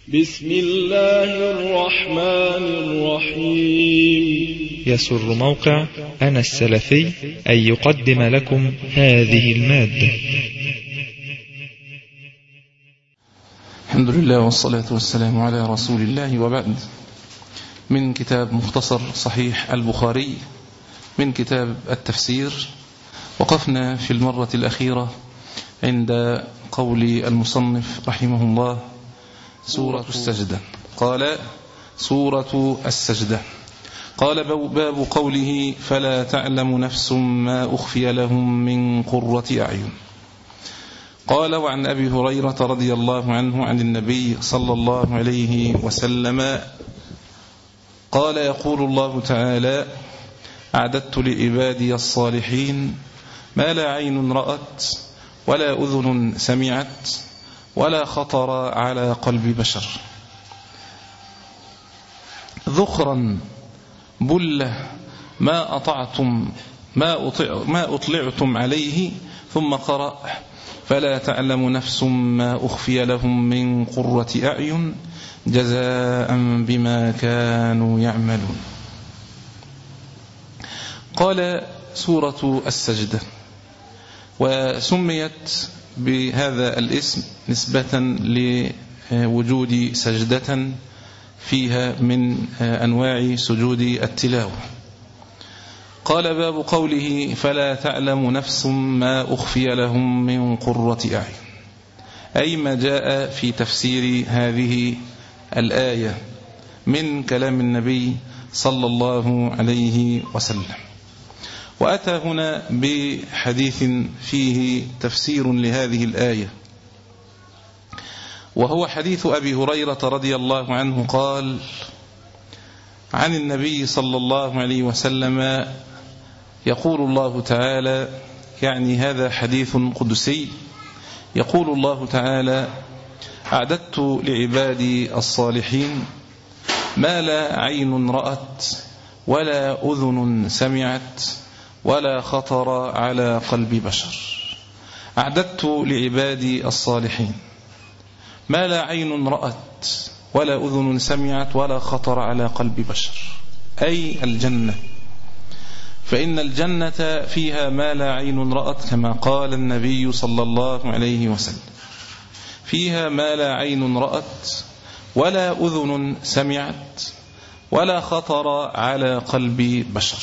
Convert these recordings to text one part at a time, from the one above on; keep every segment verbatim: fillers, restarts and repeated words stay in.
بسم الله الرحمن الرحيم. يسر موقع أنا السلفي أن يقدم لكم هذه المادة. الحمد لله والصلاة والسلام على رسول الله، وبعد. من كتاب مختصر صحيح البخاري من كتاب التفسير، وقفنا في المرة الأخيرة عند قول المصنف رحمه الله سورة السجدة. قال سورة السجدة. قال باب قوله فلا تعلم نفس ما أخفي لهم من قرة أعين. قال وعن أبي هريرة رضي الله عنه عن النبي صلى الله عليه وسلم قال يقول الله تعالى أعددت لعبادي الصالحين ما لا عين رأت ولا أذن سمعت ولا خطر على قلب بشر، ذخرا بلة ما أطعتم ما, أطع ما أطلعتم عليه، ثم قرأ فلا تعلم نفس ما أخفي لهم من قرة أعين جزاء بما كانوا يعملون. قال سورة السجدة، وسميت بهذا الاسم نسبة لوجود سجدة فيها من أنواع سجود التلاوة. قال باب قوله فلا تعلم نفس ما أخفي لهم من قرة أعين، أي ما جاء في تفسير هذه الآية من كلام النبي صلى الله عليه وسلم. وأتى هنا بحديث فيه تفسير لهذه الآية، وهو حديث أبي هريرة رضي الله عنه قال عن النبي صلى الله عليه وسلم يقول الله تعالى، يعني هذا حديث قدسي، يقول الله تعالى أعددت لعبادي الصالحين ما لا عين رأت ولا أذن سمعت ولا خطر على قلب بشر. أعددت لعبادي الصالحين ما لا عين رأت ولا أذن سمعت ولا خطر على قلب بشر، أي الجنة، فإن الجنة فيها ما لا عين رأت كما قال النبي صلى الله عليه وسلم، فيها ما لا عين رأت ولا أذن سمعت ولا خطر على قلب بشر.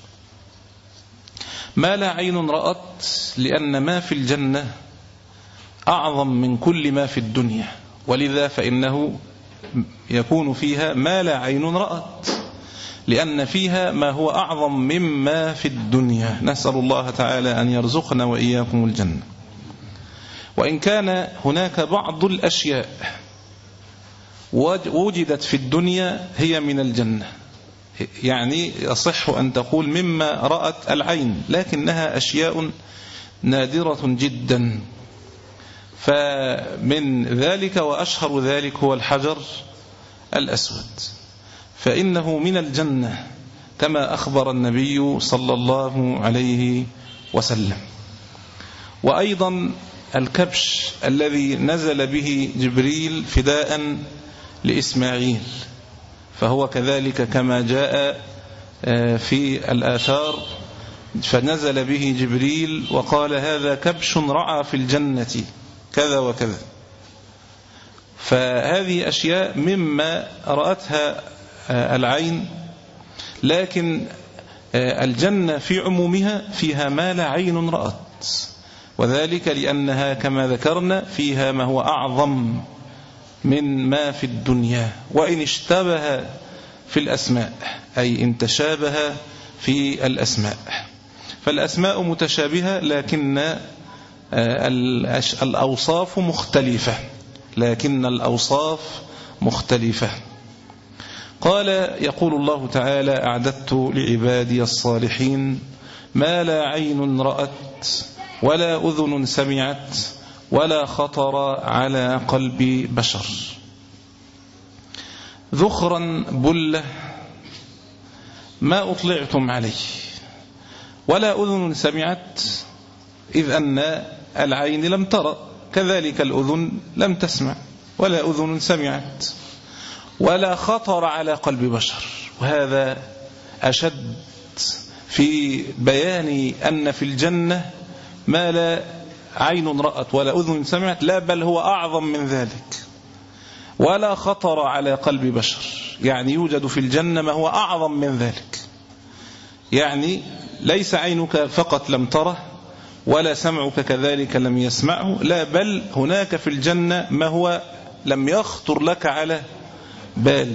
ما لا عين رأت لأن ما في الجنة أعظم من كل ما في الدنيا، ولذا فإنه يكون فيها ما لا عين رأت، لأن فيها ما هو أعظم مما في الدنيا. نسأل الله تعالى أن يرزقنا وإياكم الجنة. وإن كان هناك بعض الأشياء وجدت في الدنيا هي من الجنة، يعني يصح أن تقول مما رأت العين، لكنها أشياء نادرة جدا. فمن ذلك وأشهر ذلك هو الحجر الأسود، فإنه من الجنة كما أخبر النبي صلى الله عليه وسلم. وأيضا الكبش الذي نزل به جبريل فداء لإسماعيل، فهو كذلك كما جاء في الآثار، فنزل به جبريل وقال هذا كبش رعى في الجنة كذا وكذا. فهذه أشياء مما رأتها العين، لكن الجنة في عمومها فيها ما لا عين رأت، وذلك لأنها كما ذكرنا فيها ما هو أعظم من ما في الدنيا، وإن اشتبه في الأسماء، أي إن تشابه في الأسماء، فالأسماء متشابهة لكن الأوصاف مختلفة لكن الأوصاف مختلفة. قال يقول الله تعالى أعددت لعبادي الصالحين ما لا عين رأت ولا أذن سمعت ولا خطر على قلب بشر، ذخرا بلة ما أطلعتم عليه ولا أذن سمعت، إذ أن العين لم ترى كذلك الأذن لم تسمع، ولا أذن سمعت ولا خطر على قلب بشر. وهذا أشد في بيان أن في الجنة ما لا عين رأت ولا أذن سمعت، لا بل هو أعظم من ذلك. ولا خطر على قلب بشر، يعني يوجد في الجنة ما هو أعظم من ذلك. يعني ليس عينك فقط لم تره ولا سمعك كذلك لم يسمعه، لا بل هناك في الجنة ما هو لم يخطر لك على بال.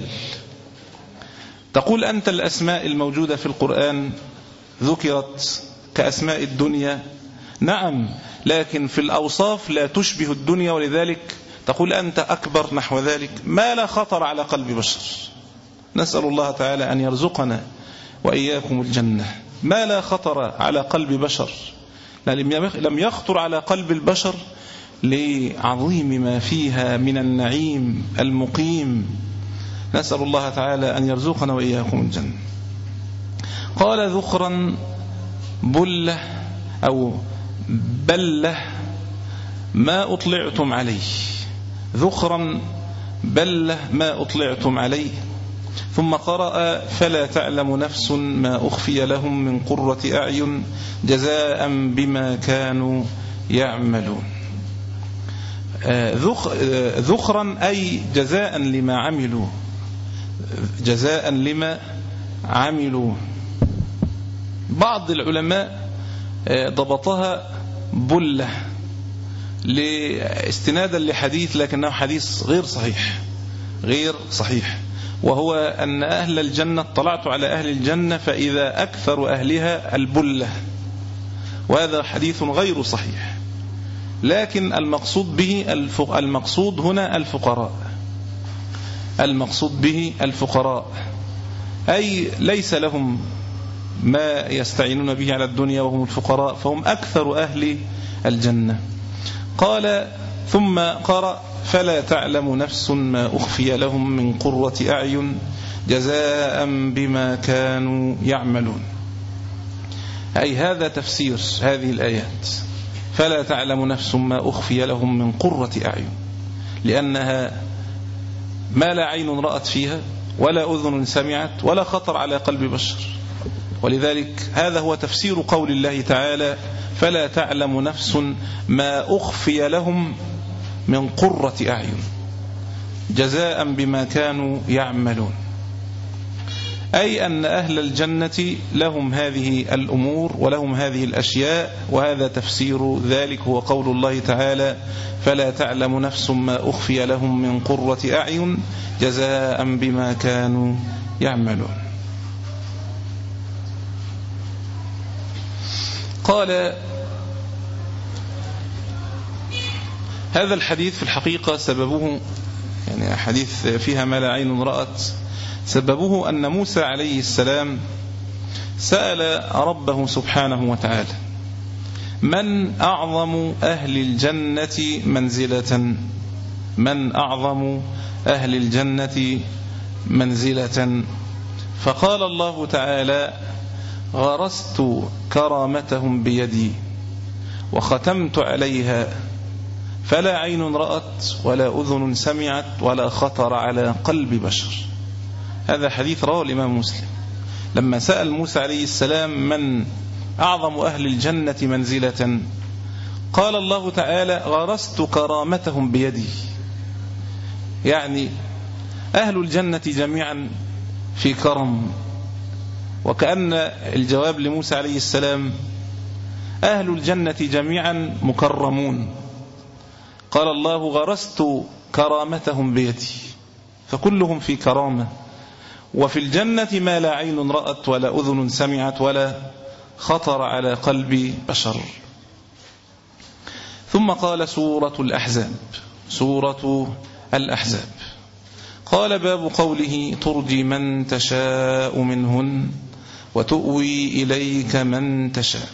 تقول أنت الأسماء الموجودة في القرآن ذكرت كأسماء الدنيا، نعم، لكن في الأوصاف لا تشبه الدنيا، ولذلك تقول أنت أكبر نحو ذلك ما لا خطر على قلب بشر. نسأل الله تعالى أن يرزقنا وإياكم الجنة ما لا خطر على قلب بشر، لم يخطر على قلب البشر لعظيم ما فيها من النعيم المقيم. نسأل الله تعالى أن يرزقنا وإياكم الجنة. قال ذخرا بلة أو بلة ما أطلعتم عليه، ذخرا بلة ما أطلعتم عليه. ثم قرأ فلا تعلم نفس ما أخفي لهم من قرة أعين جزاء بما كانوا يعملون. ذخرا أي جزاء لما عملوا، جزاء لما عملوا. بعض العلماء ضبطها بلة لاستنادا لحديث لكنه حديث غير صحيح غير صحيح وهو أن أهل الجنة اطلعت على أهل الجنة فإذا أكثر أهلها البلة، وهذا حديث غير صحيح. لكن المقصود به المقصود هنا الفقراء، المقصود به الفقراء، أي ليس لهم ما يستعينون به على الدنيا وهم الفقراء، فهم أكثر أهل الجنة. قال ثم قرأ فلا تعلم نفس ما أخفي لهم من قرة أعين جزاء بما كانوا يعملون. أي هذا تفسير هذه الآيات، فلا تعلم نفس ما أخفي لهم من قرة أعين، لأنها ما لا عين رأت فيها ولا أذن سمعت ولا خطر على قلب بشر. ولذلك هذا هو تفسير قول الله تعالى فلا تعلم نفس ما أخفي لهم من قرة أعين جزاء بما كانوا يعملون. أي أن أهل الجنة لهم هذه الأمور ولهم هذه الأشياء، وهذا تفسير ذلك هو قول الله تعالى فلا تعلم نفس ما أخفي لهم من قرة أعين جزاء بما كانوا يعملون. قال هذا الحديث في الحقيقة سببه، يعني حديث فيها ما لا عين رأت، سببه أن موسى عليه السلام سأل ربه سبحانه وتعالى من أعظم أهل الجنة منزلة، من أعظم أهل الجنة منزلة، فقال الله تعالى غرست كرامتهم بيدي وختمت عليها فلا عين رأت ولا أذن سمعت ولا خطر على قلب بشر. هذا حديث رواه الإمام مسلم. لما سأل موسى عليه السلام من أعظم أهل الجنة منزلة، قال الله تعالى غرست كرامتهم بيدي، يعني أهل الجنة جميعا في كرم. وكأن الجواب لموسى عليه السلام أهل الجنة جميعا مكرمون. قال الله غرست كرامتهم بيدي، فكلهم في كرامة، وفي الجنة ما لا عين رأت ولا أذن سمعت ولا خطر على قلب بشر. ثم قال سورة الأحزاب، سورة الأحزاب قال باب قوله ترجي من تشاء منهن وتؤوي إليك من تشاء.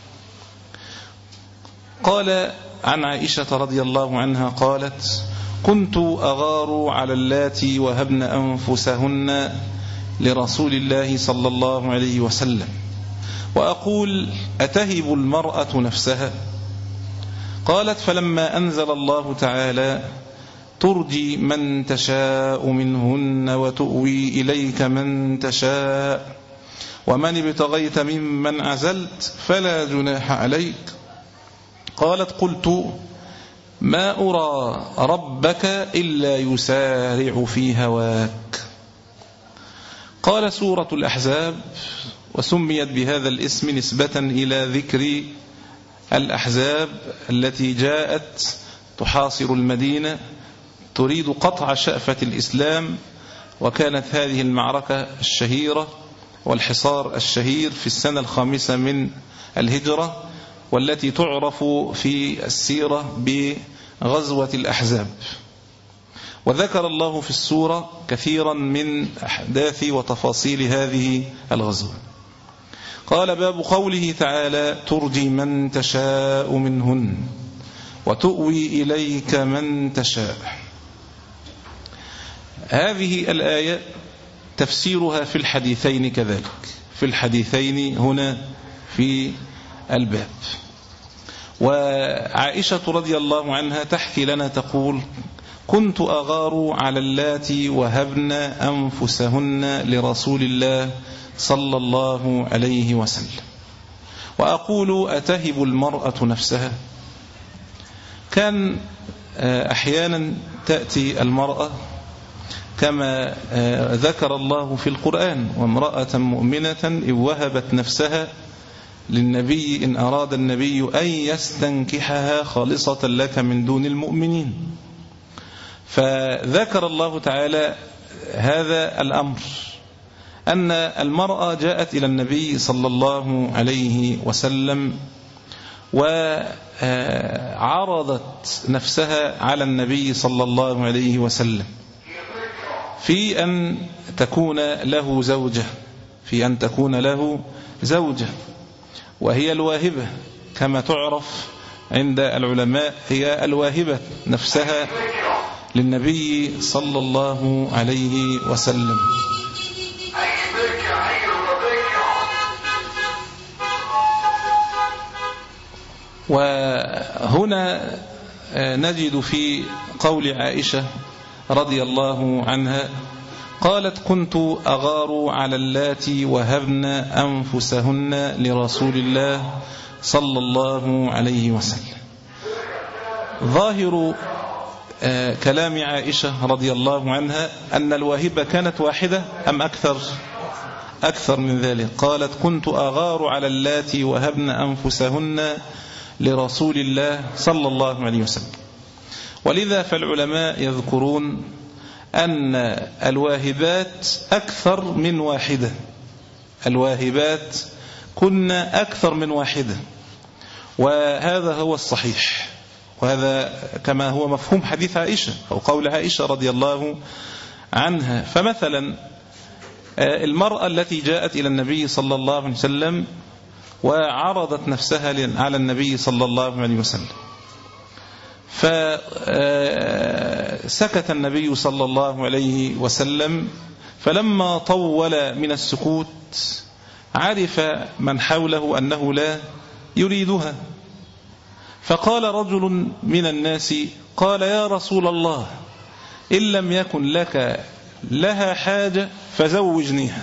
قال عن عائشة رضي الله عنها قالت كنت أغار على اللاتي وهبن أنفسهن لرسول الله صلى الله عليه وسلم وأقول أتهب المرأة نفسها؟ قالت فلما أنزل الله تعالى ترجي من تشاء منهن وتؤوي إليك من تشاء ومن ابتغيت ممن عزلت فلا جناح عليك. قالت قلت ما أرى ربك إلا يسارع في هواك. قال سورة الأحزاب، وسميت بهذا الاسم نسبة إلى ذكر الأحزاب التي جاءت تحاصر المدينة تريد قطع شأفة الإسلام، وكانت هذه المعركة الشهيرة والحصار الشهير في السنة الخامسة من الهجرة، والتي تعرف في السيرة بغزوة الأحزاب. وذكر الله في السورة كثيرا من أحداث وتفاصيل هذه الغزوة. قال باب قوله تعالى ترجي من تشاء منهن وتؤوي إليك من تشاء. هذه الآية تفسيرها في الحديثين كذلك، في الحديثين هنا في الباب. وعائشة رضي الله عنها تحكي لنا تقول كنت أغار على اللاتي وهبن أنفسهن لرسول الله صلى الله عليه وسلم، وأقول أتهب المرأة نفسها. كان أحيانا تأتي المرأة كما ذكر الله في القرآن وامرأة مؤمنة إن وهبت نفسها للنبي إن أراد النبي أن يستنكحها خالصة لك من دون المؤمنين. فذكر الله تعالى هذا الأمر، أن المرأة جاءت إلى النبي صلى الله عليه وسلم وعرضت نفسها على النبي صلى الله عليه وسلم في أن تكون له زوجة في أن تكون له زوجة وهي الواهبة كما تعرف عند العلماء، هي الواهبة نفسها للنبي صلى الله عليه وسلم. وهنا نجد في قول عائشة رضي الله عنها قالت كنت أغار على اللاتي وهبن أنفسهن لرسول الله صلى الله عليه وسلم. ظاهر كلام عائشة رضي الله عنها أن الواهبة كانت واحدة أم أكثر أكثر من ذلك. قالت كنت أغار على اللاتي وهبن أنفسهن لرسول الله صلى الله عليه وسلم. ولذا فالعلماء يذكرون أن الواهبات أكثر من واحدة، الواهبات كنا أكثر من واحدة، وهذا هو الصحيح، وهذا كما هو مفهوم حديث عائشة أو قول عائشة رضي الله عنها. فمثلا المرأة التي جاءت إلى النبي صلى الله عليه وسلم وعرضت نفسها على النبي صلى الله عليه وسلم، فسكت النبي صلى الله عليه وسلم، فلما طول من السكوت عرف من حوله أنه لا يريدها، فقال رجل من الناس قال يا رسول الله إن لم يكن لك لها حاجة فزوجنيها.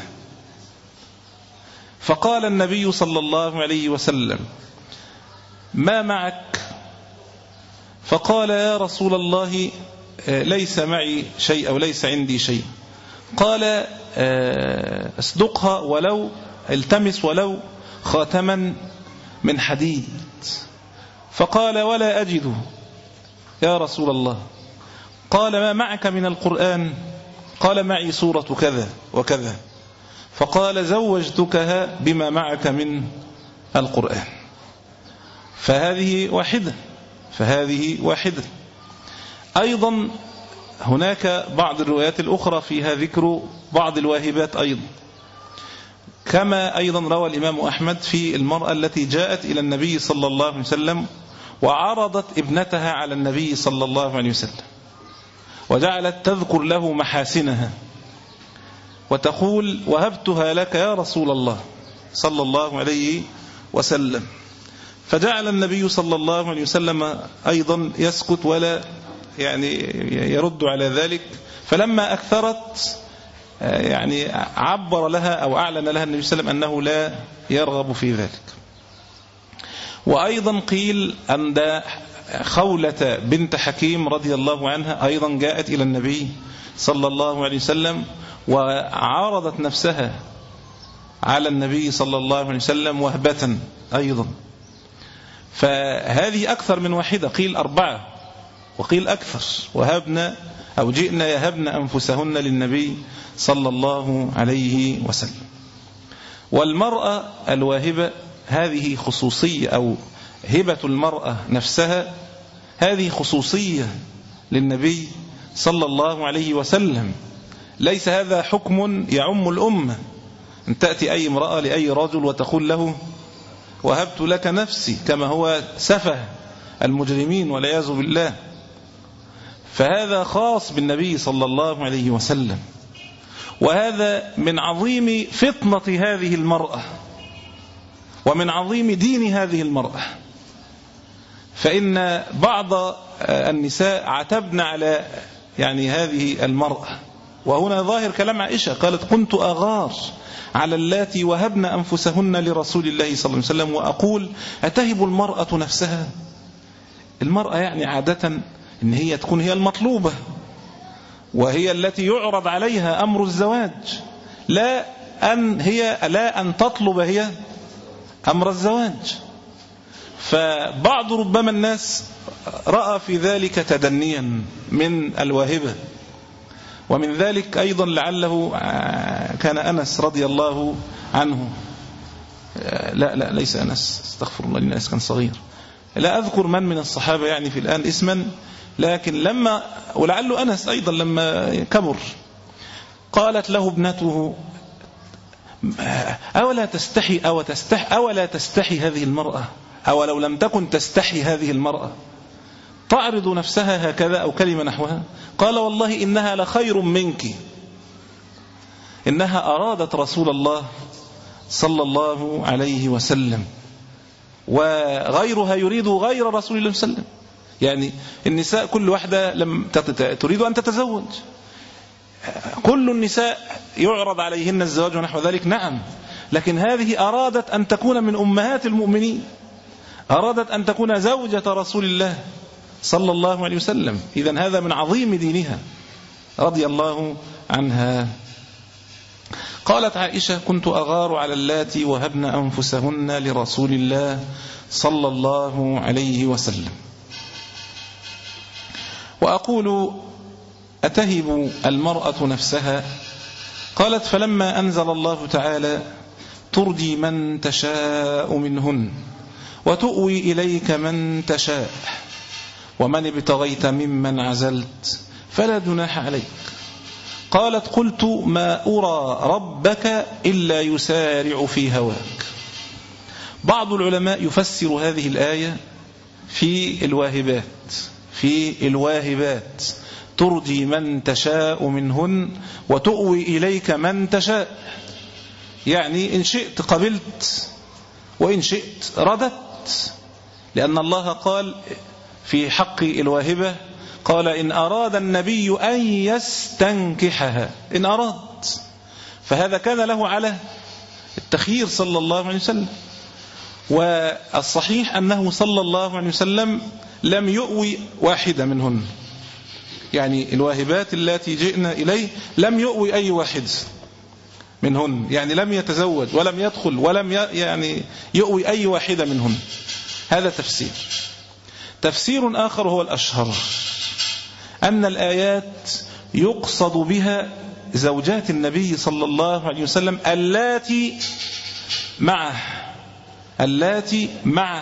فقال النبي صلى الله عليه وسلم ما معك؟ فقال يا رسول الله ليس معي شيء أو ليس عندي شيء. قال اصدقها ولو التمس ولو خاتما من حديد. فقال ولا أجده يا رسول الله. قال ما معك من القرآن؟ قال معي سورة كذا وكذا. فقال زوجتكها بما معك من القرآن. فهذه واحدة فهذه واحدة. أيضا هناك بعض الروايات الأخرى فيها ذكر بعض الواهبات أيضا، كما أيضا روى الإمام أحمد في المرأة التي جاءت إلى النبي صلى الله عليه وسلم وعرضت ابنتها على النبي صلى الله عليه وسلم وجعلت تذكر له محاسنها وتقول وهبتها لك يا رسول الله صلى الله عليه وسلم. فجعل النبي صلى الله عليه وسلم أيضا يسكت ولا يعني يرد على ذلك. فلما أكثرت يعني عبر لها أو أعلن لها النبي صلى الله عليه وسلم أنه لا يرغب في ذلك. وأيضا قيل أن خولة بنت حكيم رضي الله عنها أيضا جاءت إلى النبي صلى الله عليه وسلم وعارضت نفسها على النبي صلى الله عليه وسلم وهبة أيضا. فهذه أكثر من واحدة، قيل أربعة وقيل أكثر، وهبنا أو جئنا يهبن أنفسهن للنبي صلى الله عليه وسلم. والمرأة الواهبة هذه خصوصية، أو هبة المرأة نفسها هذه خصوصية للنبي صلى الله عليه وسلم، ليس هذا حكم يعم الأمة. أن تأتي أي امرأة لأي رجل وتقول له وهبت لك نفسي، كما هو سفه المجرمين والعياذ بالله. فهذا خاص بالنبي صلى الله عليه وسلم، وهذا من عظيم فطنة هذه المرأة ومن عظيم دين هذه المرأة. فإن بعض النساء عتبن على يعني هذه المرأة، وهنا ظاهر كلام عائشة قالت كنت أغار على اللاتي وهبن أنفسهن لرسول الله صلى الله عليه وسلم وأقول أتهب المرأة نفسها. المرأة يعني عادة إن هي تكون هي المطلوبة وهي التي يعرض عليها أمر الزواج، لا أن هي لا أن تطلب هي أمر الزواج. فبعض ربما الناس رأى في ذلك تدنيا من الواهبة. ومن ذلك أيضا لعله كان أنس رضي الله عنه، لا لا ليس أنس، استغفر الله، لأن أنس كان صغير، لا أذكر من من الصحابة يعني في الآن اسما، لكن لما ولعله أنس أيضا لما كبر قالت له ابنته أولا تستحي أو تستحي أولا تستحي هذه المرأة، أو لو لم تكن تستحي هذه المرأة تعرض نفسها هكذا أو كلمة نحوها. قال والله إنها لخير منك، إنها أرادت رسول الله صلى الله عليه وسلم، وغيرها يريد غير رسول الله صلى الله عليه وسلم. يعني النساء كل واحدة لم تريد أن تتزوج، كل النساء يعرض عليهن الزواج ونحو ذلك، نعم، لكن هذه أرادت أن تكون من أمهات المؤمنين، أرادت أن تكون زوجة رسول الله صلى الله عليه وسلم. إذن هذا من عظيم دينها رضي الله عنها. قالت عائشة كنت أغار على اللاتي وهبن أنفسهن لرسول الله صلى الله عليه وسلم وأقول أتهب المرأة نفسها. قالت فلما أنزل الله تعالى ترجي من تشاء منهن وتؤوي إليك من تشاء ومن ابتغيت ممن عزلت فلا جناح عليك. قالت قلت ما أرى ربك إلا يسارع في هواك. بعض العلماء يفسر هذه الآية في الواهبات في الواهبات ترجي من تشاء منهن وتؤوي إليك من تشاء، يعني إن شئت قبلت وإن شئت ردت، لأن الله قال في حق الواهبة قال إن أراد النبي أن يستنكحها، إن أراد، فهذا كان له على التخيير صلى الله عليه وسلم. والصحيح أنه صلى الله عليه وسلم لم يؤوي واحدة منهن، يعني الواهبات التي جئنا إليه لم يؤوي أي واحد منهن، يعني لم يتزوج ولم يدخل ولم يعني يؤوي أي واحدة منهن. هذا تفسير. تفسير آخر هو الأشهر، أن الآيات يقصد بها زوجات النبي صلى الله عليه وسلم اللاتي معه اللاتي معه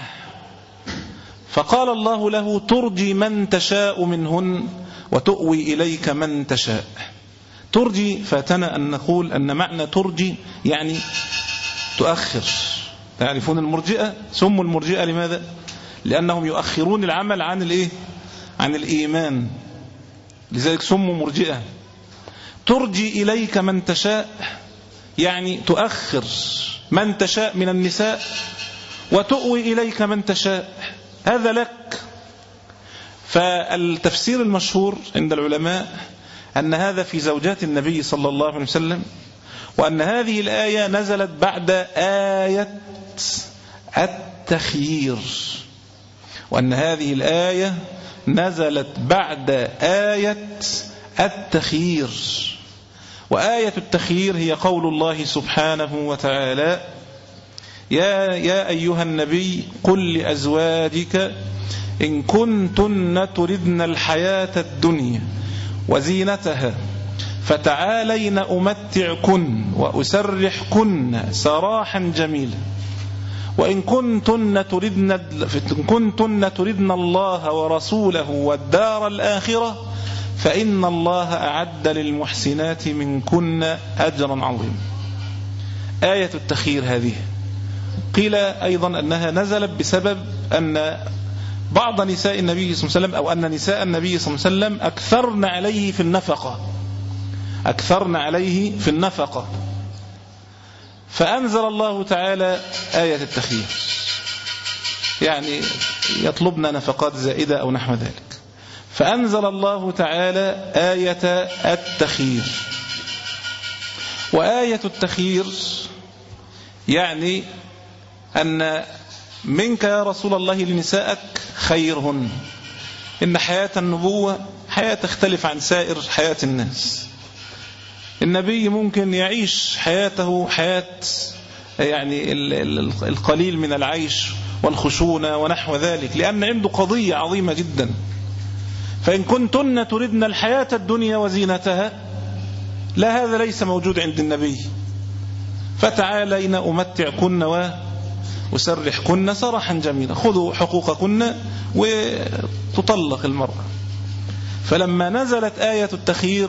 فقال الله له ترجي من تشاء منهن وتؤوي إليك من تشاء. ترجي فاتنا أن نقول أن معنى ترجي يعني تؤخر. تعرفون المرجئة، سموا المرجئة لماذا؟ لأنهم يؤخرون العمل عن الإيه؟ عن الإيمان، لذلك سموا مرجئة. ترجي إليك من تشاء يعني تؤخر من تشاء من النساء وتؤوي إليك من تشاء، هذا لك. فالتفسير المشهور عند العلماء أن هذا في زوجات النبي صلى الله عليه وسلم، وأن هذه الآية نزلت بعد آية التخيير، وأن هذه الآية نزلت بعد آية التخيير. وآية التخيير هي قول الله سبحانه وتعالى: يا, يا أيها النبي قل لأزواجك إن كنتن تردن الحياة الدنيا وزينتها فتعالين أمتعكن وأسرحكن سراحا جميلا، وإن كنتن تردن, إن كنتن تردن الله ورسوله والدار الآخرة فإن الله أعد للمحسنات منكن أجرا عظيما. آية التخيير هذه قيل أيضا أنها نزلت بسبب أن بعض نساء النبي صلى الله عليه وسلم، أو أن نساء النبي صلى الله عليه وسلم أكثرن عليه في النفقة أكثرن عليه في النفقة فأنزل الله تعالى آية التخيير، يعني يطلبنا نفقات زائدة أو نحو ذلك، فأنزل الله تعالى آية التخيير. وآية التخيير يعني أن منك يا رسول الله لنسائك خيرهن، إن حياة النبوة حياة تختلف عن سائر حياة الناس. النبي ممكن يعيش حياته حياة يعني القليل من العيش والخشونة ونحو ذلك، لأن عنده قضية عظيمة جدا. فإن كنتن تردن الحياة الدنيا وزينتها، لا، هذا ليس موجود عند النبي. فتعالين أمتعكن وأسرحكن سراحا جميلا، خذوا حقوقكن وتطلق المرأة. فلما نزلت آية التخيير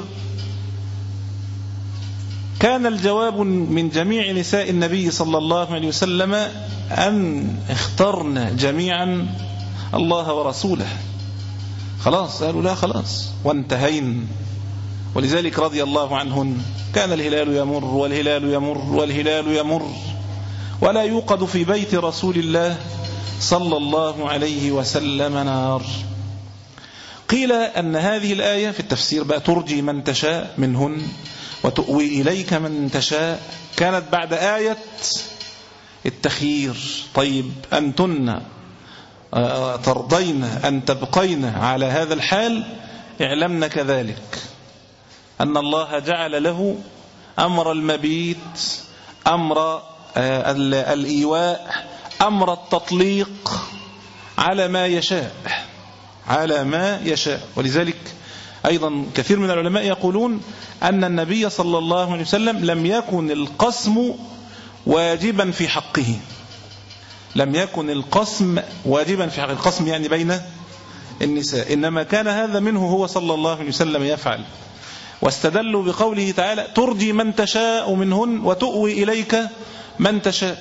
كان الجواب من جميع نساء النبي صلى الله عليه وسلم أن اخترن جميعا الله ورسوله. خلاص قالوا لا خلاص وانتهين. ولذلك رضي الله عنهن كان الهلال يمر والهلال يمر والهلال يمر ولا يوقد في بيت رسول الله صلى الله عليه وسلم نار. قيل أن هذه الآية في التفسير بقى ترجي من تشاء منهن وتؤوي إليك من تشاء كانت بعد آية التخيير. طيب أنتن ترضين أن تبقين على هذا الحال، اعلمن كذلك أن الله جعل له أمر المبيت، أمر الإيواء، أمر التطليق على ما يشاء على ما يشاء. ولذلك أيضا كثير من العلماء يقولون أن النبي صلى الله عليه وسلم لم يكن القسم واجبا في حقه لم يكن القسم واجبا في حق القسم يعني بين النساء، إنما كان هذا منه هو صلى الله عليه وسلم يفعل. واستدلوا بقوله تعالى ترجي من تشاء منهن وتؤوي إليك من تشاء.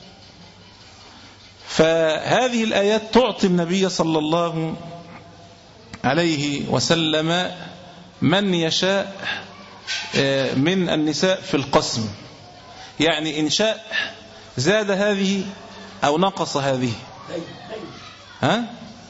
فهذه الآيات تعطي النبي صلى الله عليه وسلم من يشاء من النساء في القسم، يعني إن شاء زاد هذه أو نقص هذه، ها؟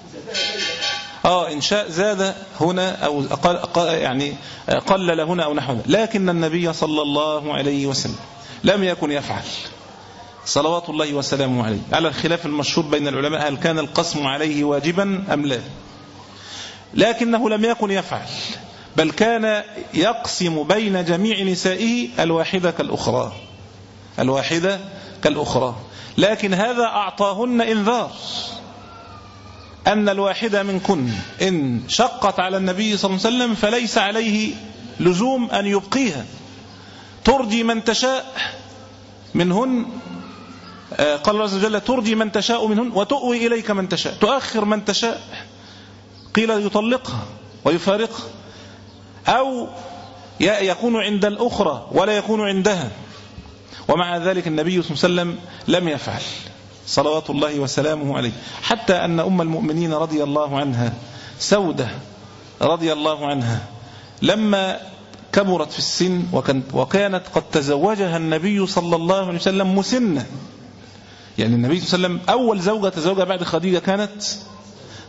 آه إن شاء زاد هنا أو أقل يعني قلل هنا أو نحو ذلك. لكن النبي صلى الله عليه وسلم لم يكن يفعل صلوات الله وسلامه عليه، على الخلاف المشهور بين العلماء هل كان القسم عليه واجبا أم لا، لكنه لم يكن يفعل، بل كان يقسم بين جميع نسائه الواحدة كالأخرى الواحدة كالأخرى لكن هذا أعطاهن إنذار أن الواحدة منكن إن شقت على النبي صلى الله عليه وسلم فليس عليه لزوم أن يبقيها. ترجي من تشاء منهن، قال الله عز وجل ترجي من تشاء منهن وتؤوي إليك من تشاء، تؤخر من تشاء، قيل يطلقها ويفارقها أو يكون عند الأخرى ولا يكون عندها. ومع ذلك النبي صلى الله عليه وسلم لم يفعل صلوات الله وسلامه عليه، حتى أن أم المؤمنين رضي الله عنها سودة رضي الله عنها لما كبرت في السن وكانت قد تزوجها النبي صلى الله عليه وسلم مسنة، يعني النبي صلى الله عليه وسلم أول زوجة تزوجها بعد خديجة كانت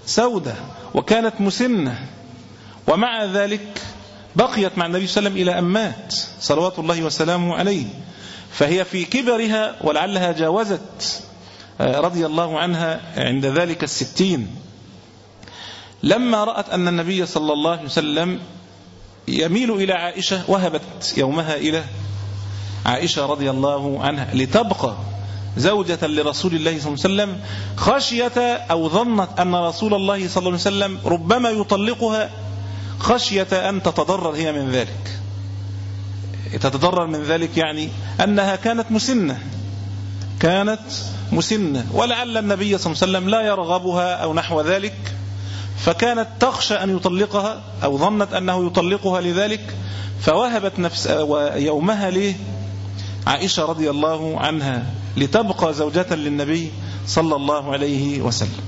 سودة وكانت مسنة، ومع ذلك بقيت مع النبي صلى الله عليه وسلم إلى أن مات صلوات الله وسلامه عليه. فهي في كبرها ولعلها جاوزت رضي الله عنها عند ذلك الستين، لما رأت أن النبي صلى الله عليه وسلم يميل إلى عائشة وهبت يومها إلى عائشة رضي الله عنها لتبقى زوجة لرسول الله صلى الله عليه وسلم، خشية أو ظنت أن رسول الله صلى الله عليه وسلم ربما يطلقها خشية أن تتضرر هي من ذلك. تتضرر من ذلك يعني أنها كانت مسنة كانت مسنة ولعل النبي صلى الله عليه وسلم لا يرغبها أو نحو ذلك، فكانت تخشى أن يطلقها أو ظنت أنه يطلقها لذلك، فوهبت نفس يومها لعائشة رضي الله عنها لتبقى زوجة للنبي صلى الله عليه وسلم.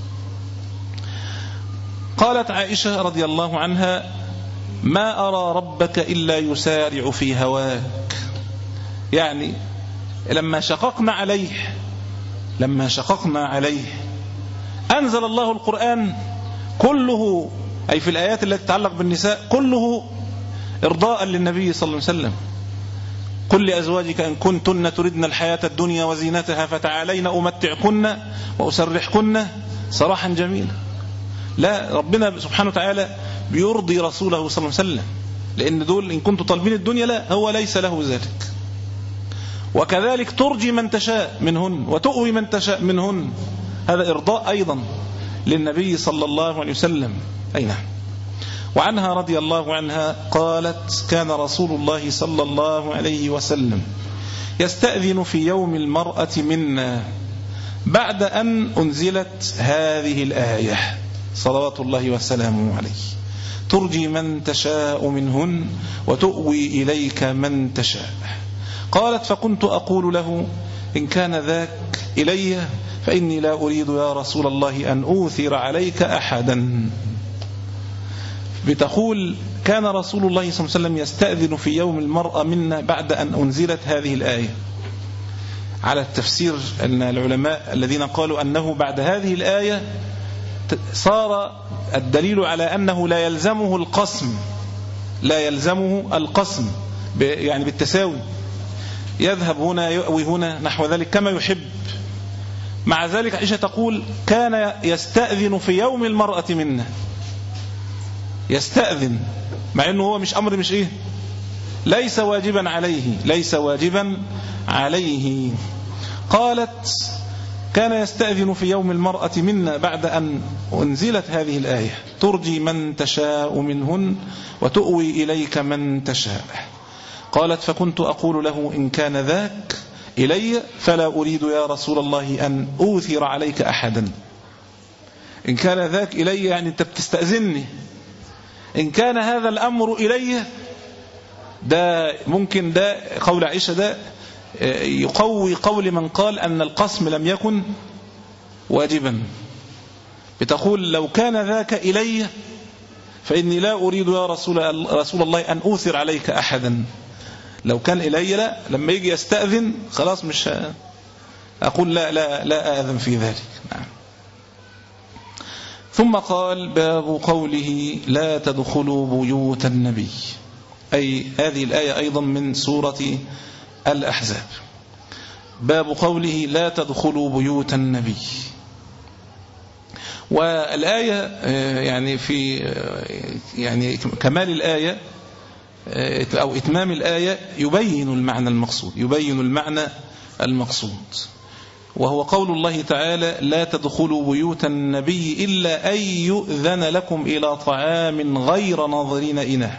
قالت عائشة رضي الله عنها: ما أرى ربك إلا يسارع في هواك. يعني لما شققنا عليه لما شققنا عليه أنزل الله القرآن كله، أي في الآيات التي تتعلق بالنساء كله إرضاء للنبي صلى الله عليه وسلم. قل لأزواجك إن كنتن تردن الحياة الدنيا وزينتها فتعالين أمتعكن وأسرحكن سراحا جميلا. لا، ربنا سبحانه وتعالى بيرضي رسوله صلى الله عليه وسلم، لأن دول إن كنتم طالبين الدنيا لا، هو ليس له ذلك. وكذلك ترجي من تشاء منهن وتؤوي من تشاء منهن، هذا إرضاء أيضا للنبي صلى الله عليه وسلم. أي نعم. وعنها رضي الله عنها قالت: كان رسول الله صلى الله عليه وسلم يستأذن في يوم المرأة منا بعد أن أنزلت هذه الآية صلوات الله وسلامه عليه: ترجي من تشاء منهن وتؤوي إليك من تشاء. قالت: فكنت أقول له: إن كان ذاك إلي فإني لا أريد يا رسول الله أن أوثر عليك أحدا. بتقول: كان رسول الله صلى الله عليه وسلم يستأذن في يوم المرأة منا بعد أن أنزلت هذه الآية، على التفسير أن العلماء الذين قالوا أنه بعد هذه الآية صار الدليل على أنه لا يلزمه القسم لا يلزمه القسم يعني بالتساوي، يذهب هنا يؤوي هنا نحو ذلك كما يحب. مع ذلك عائشة تقول: كان يستأذن في يوم المرأة منا، يستأذن مع أنه هو مش أمر مش إيه ليس واجبا عليه ليس واجبا عليه. قالت: كان يستأذن في يوم المرأة منا بعد أن أنزلت هذه الآية: ترجي من تشاء منهن وتؤوي إليك من تشاء. قالت: فكنت أقول له: إن كان ذاك إلي فلا أريد يا رسول الله أن أوثر عليك أحدا. إن كان ذاك إلي يعني أنت بتستأذني، إن كان هذا الأمر إلي، ده ممكن ده قول عائشة ده يقوي قول من قال أن القسم لم يكن واجبا. بتقول: لو كان ذاك إلي فإني لا أريد يا رسول, رسول الله أن أوثر عليك أحدا. لو كان إلي لا، لما يجي يستأذن خلاص مش أقول لا لا لا آذن في ذلك. نعم. ثم قال: باب قوله: لا تدخلوا بيوت النبي. أي هذه الآية أيضا من سورة الأحزاب. باب قوله: لا تدخلوا بيوت النبي. والآية يعني في يعني كمال الآية أو إتمام الآية يبين المعنى المقصود يبين المعنى المقصود وهو قول الله تعالى: لا تدخلوا بيوت النبي إلا أن يؤذن لكم إلى طعام غير ناظرين إناه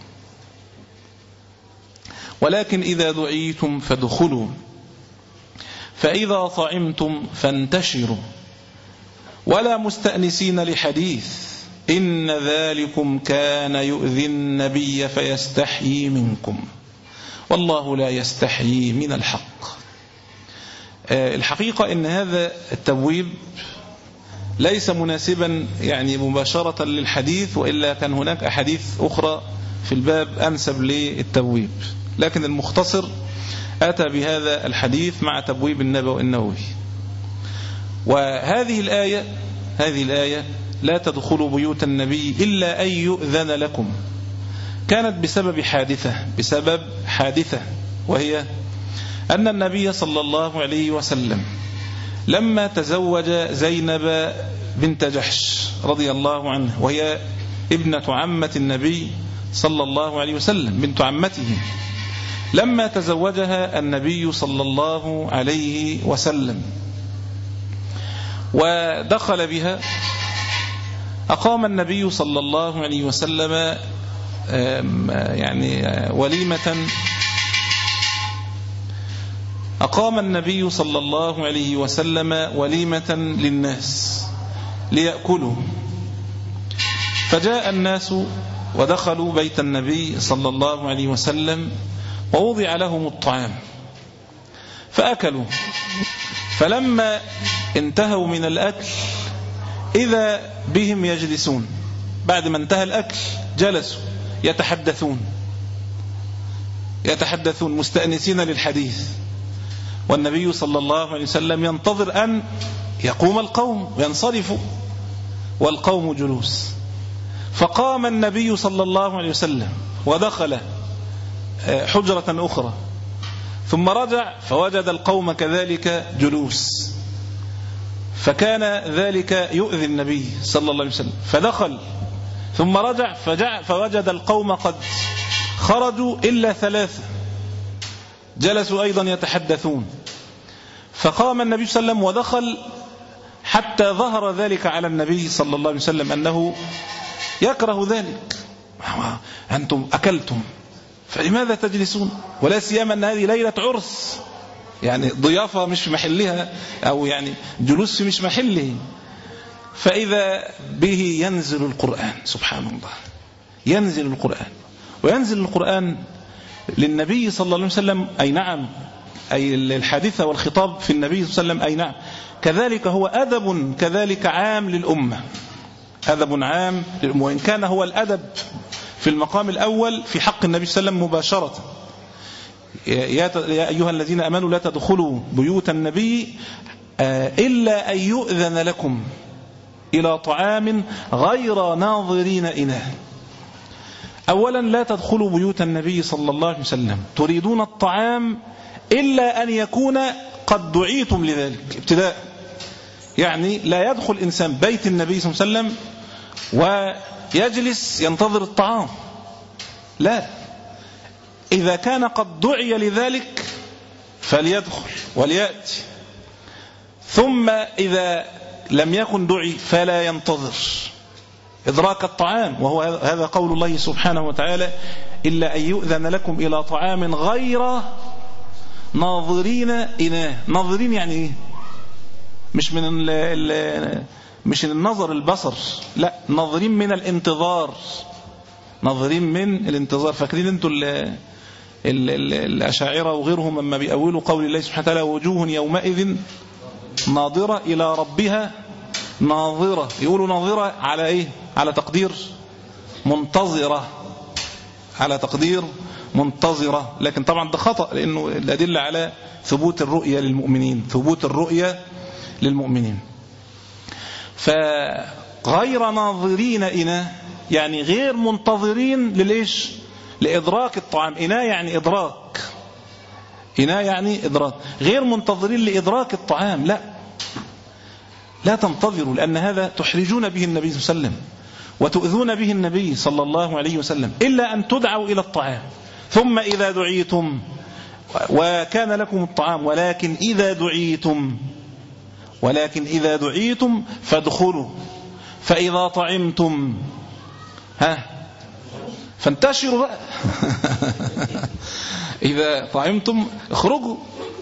ولكن إذا دعيتم فادخلوا فإذا طعمتم فانتشروا ولا مستأنسين لحديث إن ذلكم كان يؤذي النبي فيستحيي منكم والله لا يستحيي من الحق. الحقيقة إن هذا التبويب ليس مناسبا يعني مباشرة للحديث، وإلا كان هناك أحاديث أخرى في الباب أنسب للتبويب، لكن المختصر أتى بهذا الحديث مع تبويب النبوي النووي. وهذه الآية هذه الآية لا تدخلوا بيوت النبي إلا أن يؤذن لكم كانت بسبب حادثة بسبب حادثة وهي أن النبي صلى الله عليه وسلم لما تزوج زينب بنت جحش رضي الله عنها وهي ابنة عمة النبي صلى الله عليه وسلم بنت عمته، لما تزوجها النبي صلى الله عليه وسلم ودخل بها أقام النبي صلى الله عليه وسلم يعني وليمة أقام النبي صلى الله عليه وسلم وليمة للناس ليأكلوا، فجاء الناس ودخلوا بيت النبي صلى الله عليه وسلم ووضع لهم الطعام فأكلوا، فلما انتهوا من الأكل إذا بهم يجلسون، بعد ما انتهى الأكل جلسوا يتحدثون يتحدثون مستأنسين للحديث، والنبي صلى الله عليه وسلم ينتظر أن يقوم القوم وينصرفوا والقوم جلوس، فقام النبي صلى الله عليه وسلم ودخل حجرة أخرى ثم رجع فوجد القوم كذلك جلوس، فكان ذلك يؤذي النبي صلى الله عليه وسلم، فدخل ثم رجع فجع فوجد القوم قد خرجوا إلا ثلاثة جلسوا أيضا يتحدثون، فقام النبي صلى الله عليه وسلم ودخل حتى ظهر ذلك على النبي صلى الله عليه وسلم أنه يكره ذلك، أنتم أكلتم فلماذا تجلسون، ولا سيما أن هذه ليلة عرس، يعني ضيافة مش في محلها أو يعني جلوس مش محله، فإذا به ينزل القرآن سبحان الله، ينزل القرآن وينزل القرآن للنبي صلى الله عليه وسلم، أي نعم أي الحادثة والخطاب في النبي صلى الله عليه وسلم، أي نعم كذلك هو أدب كذلك عام للأمة، أدب عام للأمة، وإن كان هو الأدب في المقام الأول في حق النبي صلى الله عليه وسلم مباشرة، يا أيها الذين أمنوا لا تدخلوا بيوت النبي إلا أن يؤذن لكم إلى طعام غير ناظرين إناه. أولا لا تدخلوا بيوت النبي صلى الله عليه وسلم تريدون الطعام إلا أن يكون قد دعيتم لذلك ابتداء، يعني لا يدخل إنسان بيت النبي صلى الله عليه وسلم ويجلس ينتظر الطعام، لا، إذا كان قد دعي لذلك فليدخل وليأتي، ثم إذا لم يكن دعي فلا ينتظر إدراك الطعام، وهو هذا قول الله سبحانه وتعالى إلا أن يؤذن لكم إلى طعام غير ناظرين إناه. ناظرين يعني إيه؟ مش من ال ال مش النظر البصر، لا، ناظرين من الانتظار، ناظرين من الانتظار. فاكرين انتوا الأشاعرة وغيرهم لما بيأولوا قول الله سبحانه وتعالى وجوه يومئذ ناظرة إلى ربها ناظرة، يقولوا ناظرة على إيه؟ على تقدير منتظرة، على تقدير منتظرة، لكن طبعا ده خطأ، لأنه الأدلة على ثبوت الرؤية للمؤمنين، ثبوت الرؤية للمؤمنين. فغير ناظرين إناه يعني غير منتظرين للإيش؟ لإدراك الطعام. إناه يعني إدراك، إناه يعني إدراك، غير منتظرين لإدراك الطعام، لا لا تنتظروا، لأن هذا تحرجون به النبي صلى الله عليه وسلم وتؤذون به النبي صلى الله عليه وسلم، إلا أن تدعوا إلى الطعام، ثم إذا دعيتم وكان لكم الطعام، ولكن إذا دعيتم ولكن إذا دعيتم فادخلوا، فإذا طعمتم ها فانتشروا بقى إذا طعمتم اخرجوا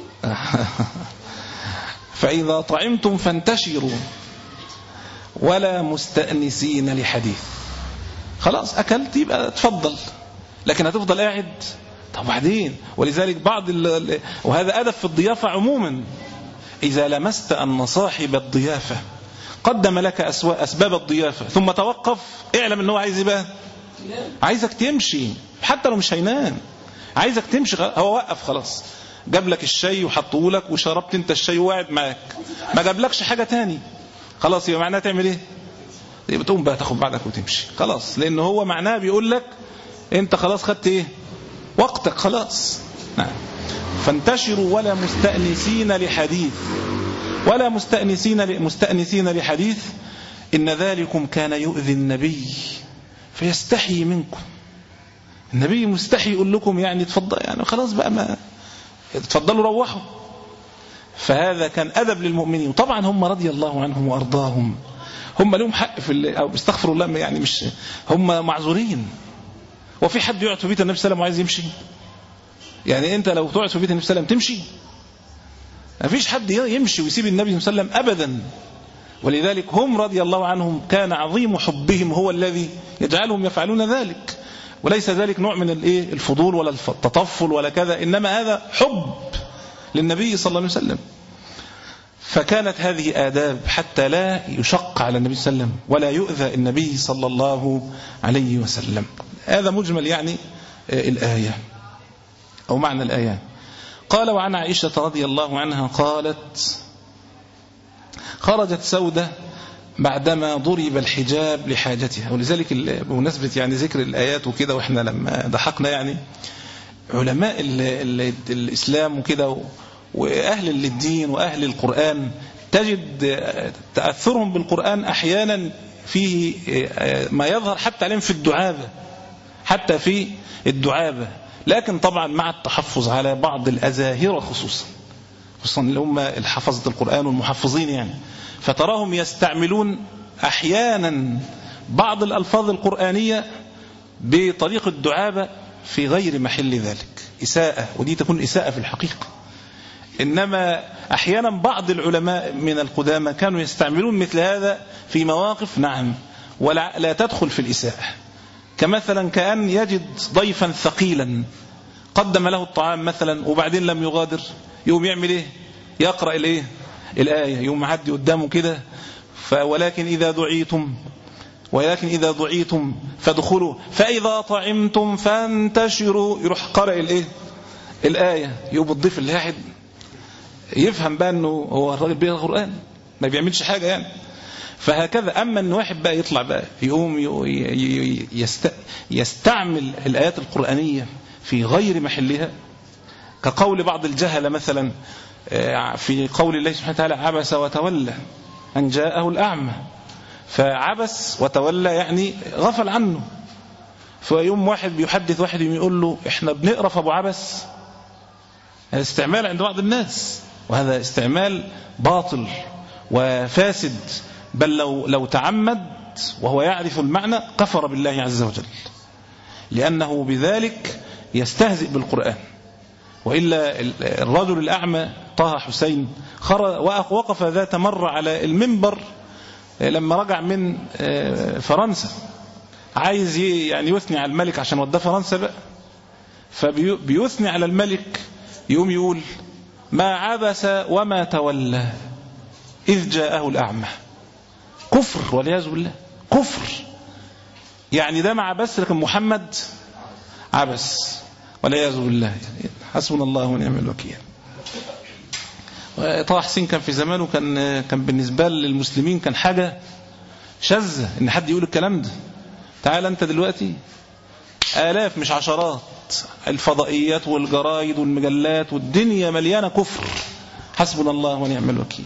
فإذا طعمتم فانتشروا ولا مستأنسين لحديث. خلاص أكلت يبقى تفضل، لكن هتفضل قاعد طب بعدين. ولذلك بعض ال... وهذا أدب في الضيافة عموما، إذا لمست أن صاحب الضيافة قدم لك أسباب الضيافة ثم توقف، اعلم أنه عايز يبقى عايزك تمشي، حتى لو مش هينام عايزك تمشي. هو وقف خلاص، جاب لك الشاي وحطه لك وشربت انت الشاي وقاعد معاك، ما جابلكش حاجة تاني، خلاص يبقى معناه تعمل ايه؟ يبقى تقوم بقى تاخد بعدك وتمشي خلاص، لأن هو معناه بيقول لك أنت خلاص خدت إيه وقتك خلاص. نعم. فانتشروا ولا مستأنسين لحديث ولا مستأنسين مستأنسين لحديث إن ذلكم كان يؤذي النبي فيستحي منكم. النبي مستحي يقول لكم يعني تفضل يعني خلاص بقى ما تفضلوا روحوا. فهذا كان أدب للمؤمنين. وطبعا هم رضي الله عنهم وأرضاهم هم لهم حق في أو استغفر الله يعني مش هم معذورين. وفي حد يقعد في بيت النبي صلى الله عليه وسلم وعايز يمشي؟ يعني أنت لو تقعد في بيت النبي صلى الله عليه وسلم تمشي؟ ما فيش حد يمشي ويسيب النبي صلى الله عليه وسلم أبدا. ولذلك هم رضي الله عنهم كان عظيم حبهم هو الذي يجعلهم يفعلون ذلك، وليس ذلك نوع من الايه الفضول ولا التطفل ولا كذا، إنما هذا حب للنبي صلى الله عليه وسلم. فكانت هذه آداب حتى لا يشق على النبي صلى الله عليه وسلم ولا يؤذى النبي صلى الله عليه وسلم. هذا مجمل يعني الآية أو معنى الآية. قال وعن عائشة رضي الله عنها قالت خرجت سودة بعدما ضرب الحجاب لحاجتها. ولذلك بمناسبة يعني ذكر الآيات وكده وإحنا لما ضحكنا يعني علماء ال ال الإسلام وكده وأهل الدين وأهل القرآن تجد تأثرهم بالقرآن أحيانا فيه ما يظهر حتى عليهم في الدعابة حتى في الدعابة، لكن طبعا مع التحفظ على بعض الأزاهرة خصوصا خصوصا اللي هم الحفظة القرآن والمحفظين يعني، فتراهم يستعملون أحيانا بعض الألفاظ القرآنية بطريق الدعابة في غير محل ذلك، إساءة، ودي تكون إساءة في الحقيقة. إنما أحيانا بعض العلماء من القدامى كانوا يستعملون مثل هذا في مواقف نعم ولا لا تدخل في الإساءة، كمثلا كأن يجد ضيفا ثقيلا قدم له الطعام مثلا وبعدين لم يغادر، يوم يعمل إيه؟ يقرأ الإيه؟ الآية، يوم عدي قدامه كده ولكن إذا دعيتم ولكن إذا دعيتم فادخلوا فإذا طعمتم فانتشروا، يروح قرأ الإيه؟ الآية. يوم الضيف الواحد يفهم بقى أنه هو الراجل بيقرأ القرآن ما بيعملش حاجة يعني. فهكذا. أما أن واحد بقى يطلع بقى يقوم يستعمل الآيات القرآنية في غير محلها، كقول بعض الجهلة مثلا في قول الله سبحانه وتعالى عبس وتولى أن جاءه الأعمى، فعبس وتولى يعني غفل عنه. فيوم واحد بيحدث واحد يقول له احنا بنقرأ في أبو عبس، هذا استعمال عند بعض الناس، وهذا استعمال باطل وفاسد، بل لو, لو تعمد وهو يعرف المعنى كفر بالله عز وجل، لأنه بذلك يستهزئ بالقرآن. وإلا الرجل الأعمى طه حسين وقف ذات مرة على المنبر لما رجع من فرنسا، عايز يعني يثني على الملك عشان وداه فرنسا بقى، فبيثني على الملك يقوم يقول ما عبس وما تولى إذ جاءه الأعمى. كفر والعياذ بالله، كفر. يعني ده ما عبس لكن محمد عبس والعياذ بالله. حسبنا الله ونعم الوكيل. طه حسين كان في زمانه كان كان بالنسبة للمسلمين كان حاجة شاذة إن حد يقول الكلام ده. تعال أنت دلوقتي آلاف مش عشرات الفضائيات والجرايد والمجلات والدنيا مليانة كفر. حسبنا الله ونعم الوكيل.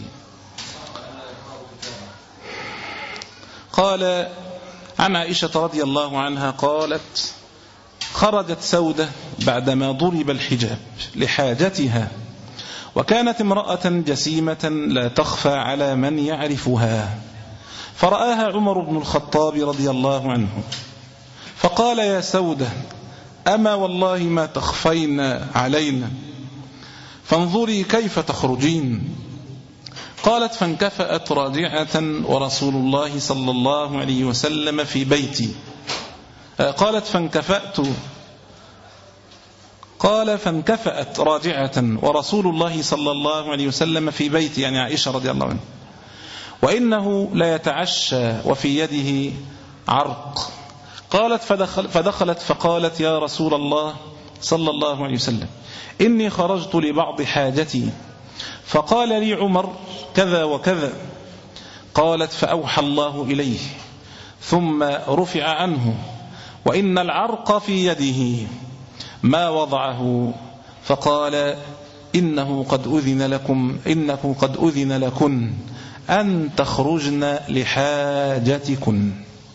قال عن عائشة رضي الله عنها قالت خرجت سودة بعدما ضرب الحجاب لحاجتها، وكانت امرأة جسيمة لا تخفى على من يعرفها، فرآها عمر بن الخطاب رضي الله عنه فقال يا سودة أما والله ما تخفين علينا، فانظري كيف تخرجين. قالت فانكفأت راجعة ورسول الله صلى الله عليه وسلم في بيتي. قالت فانكفأت قال فانكفأت راجعة ورسول الله صلى الله عليه وسلم في بيتي، يعني عائشة رضي الله عنها، وإنه لا يتعشى وفي يده عرق. قالت فدخل فدخلت فقالت يا رسول الله صلى الله عليه وسلم إني خرجت لبعض حاجتي، فقال لي عمر كذا وكذا. قالت فأوحى الله إليه ثم رفع عنه، وإن العرق في يده ما وضعه، فقال إنه قد أذن لكم إنكم قد أذن لكن أن تخرجن لحاجتكن.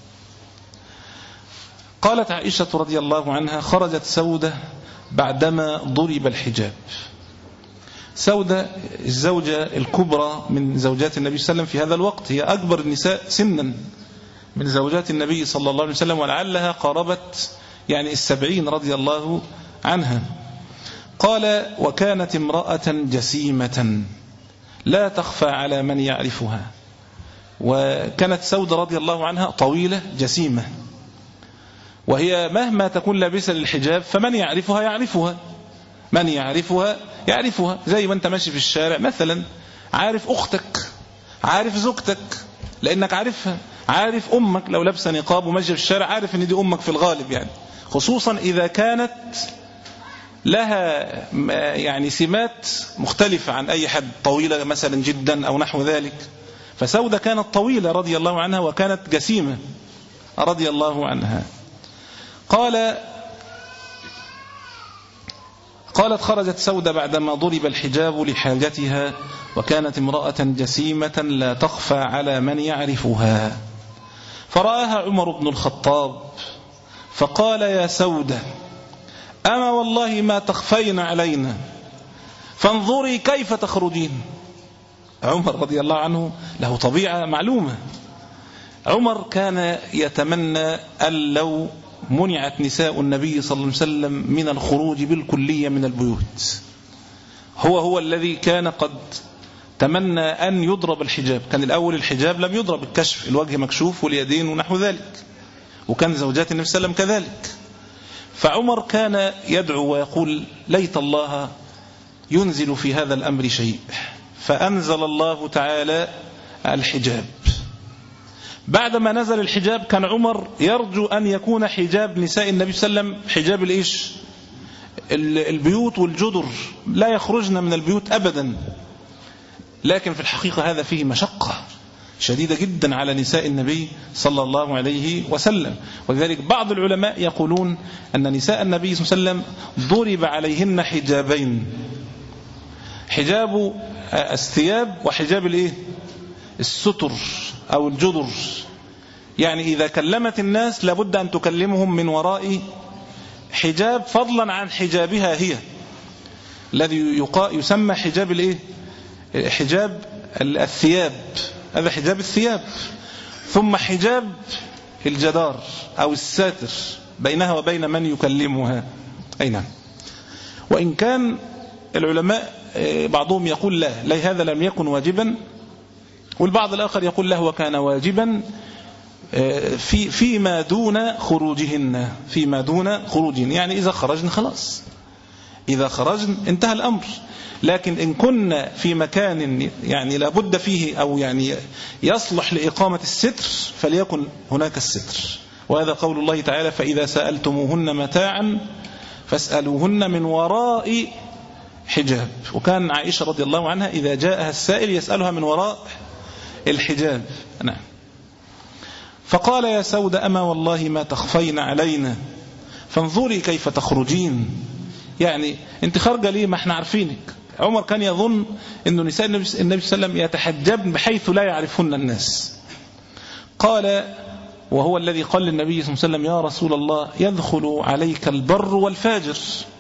قالت عائشة رضي الله عنها: خرجت سودة بعدما ضرب الحجاب. سودة الزوجة الكبرى من زوجات النبي صلى الله عليه وسلم في هذا الوقت، هي أكبر النساء سنا من زوجات النبي صلى الله عليه وسلم، ولعلها قاربت يعني السبعين رضي الله عنها. قال: وكانت امرأة جسيمة لا تخفى على من يعرفها. وكانت سودة رضي الله عنها طويلة جسيمة، وهي مهما تكون لابسة للحجاب فمن يعرفها يعرفها من يعرفها يعرفها زي ما انت ماشي في الشارع مثلا، عارف أختك، عارف زوجتك لأنك عارفها، عارف أمك لو لابسة نقاب وماشية في الشارع عارف ان دي أمك في الغالب، يعني خصوصا إذا كانت لها يعني سمات مختلفة عن أي حد، طويلة مثلا جدا أو نحو ذلك. فسودة كانت طويلة رضي الله عنها، وكانت جسيمة رضي الله عنها. قال قالت: خرجت سودة بعدما ضرب الحجاب لحاجتها، وكانت امرأة جسيمة لا تخفى على من يعرفها. فرآها عمر بن الخطاب فقال: يا سودة، أما والله ما تخفين علينا، فانظري كيف تخرجين. عمر رضي الله عنه له طبيعة معلومة. عمر كان يتمنى أن لو منعت نساء النبي صلى الله عليه وسلم من الخروج بالكلية من البيوت. هو هو الذي كان قد تمنى أن يضرب الحجاب. كان الأول الحجاب لم يضرب، الكشف، الوجه مكشوف واليدين ونحو ذلك، وكان زوجات النبي صلى الله عليه وسلم كذلك. فعمر كان يدعو ويقول: ليت الله ينزل في هذا الأمر شيء. فأنزل الله تعالى الحجاب. بعدما نزل الحجاب كان عمر يرجو أن يكون حجاب نساء النبي صلى الله عليه وسلم حجاب الإيش؟ البيوت والجدر، لا يخرجن من البيوت أبدا. لكن في الحقيقة هذا فيه مشقة شديدة جدا على نساء النبي صلى الله عليه وسلم. ولذلك بعض العلماء يقولون أن نساء النبي صلى الله عليه وسلم ضرب عليهن حجابين: حجاب الثياب وحجاب الايه؟ الستر أو الجدر. يعني إذا كلمت الناس لابد أن تكلمهم من وراء حجاب، فضلا عن حجابها هي الذي يسمى حجاب الايه؟ حجاب الثياب، هذا حجاب الثياب. ثم حجاب الجدار أو الساتر بينها وبين من يكلمها. أي نعم. وإن كان العلماء بعضهم يقول لا, لا هذا لم يكن واجبا، والبعض الآخر يقول له وكان واجبا في فيما دون خروجهن، فيما دون خروجهن، يعني إذا خرجن خلاص، إذا خرجن انتهى الأمر. لكن إن كنا في مكان يعني لابد فيه أو يعني يصلح لإقامة الستر فليكن هناك الستر. وهذا قول الله تعالى: فإذا سألتموهن متاعا فاسألوهن من وراء حجاب. وكان عائشة رضي الله عنها إذا جاءها السائل يسألها من وراء الحجاب. نعم. فقال: يا سودة، أما والله ما تخفين علينا، فانظري كيف تخرجين. يعني انت خارجة ليه؟ ما احنا عارفينك. عمر كان يظن أن نساء النبي صلى الله عليه وسلم يتحجبن بحيث لا يعرفهن الناس. قال، وهو الذي قال للنبي صلى الله عليه وسلم: يا رسول الله، يدخل عليك البر والفاجر،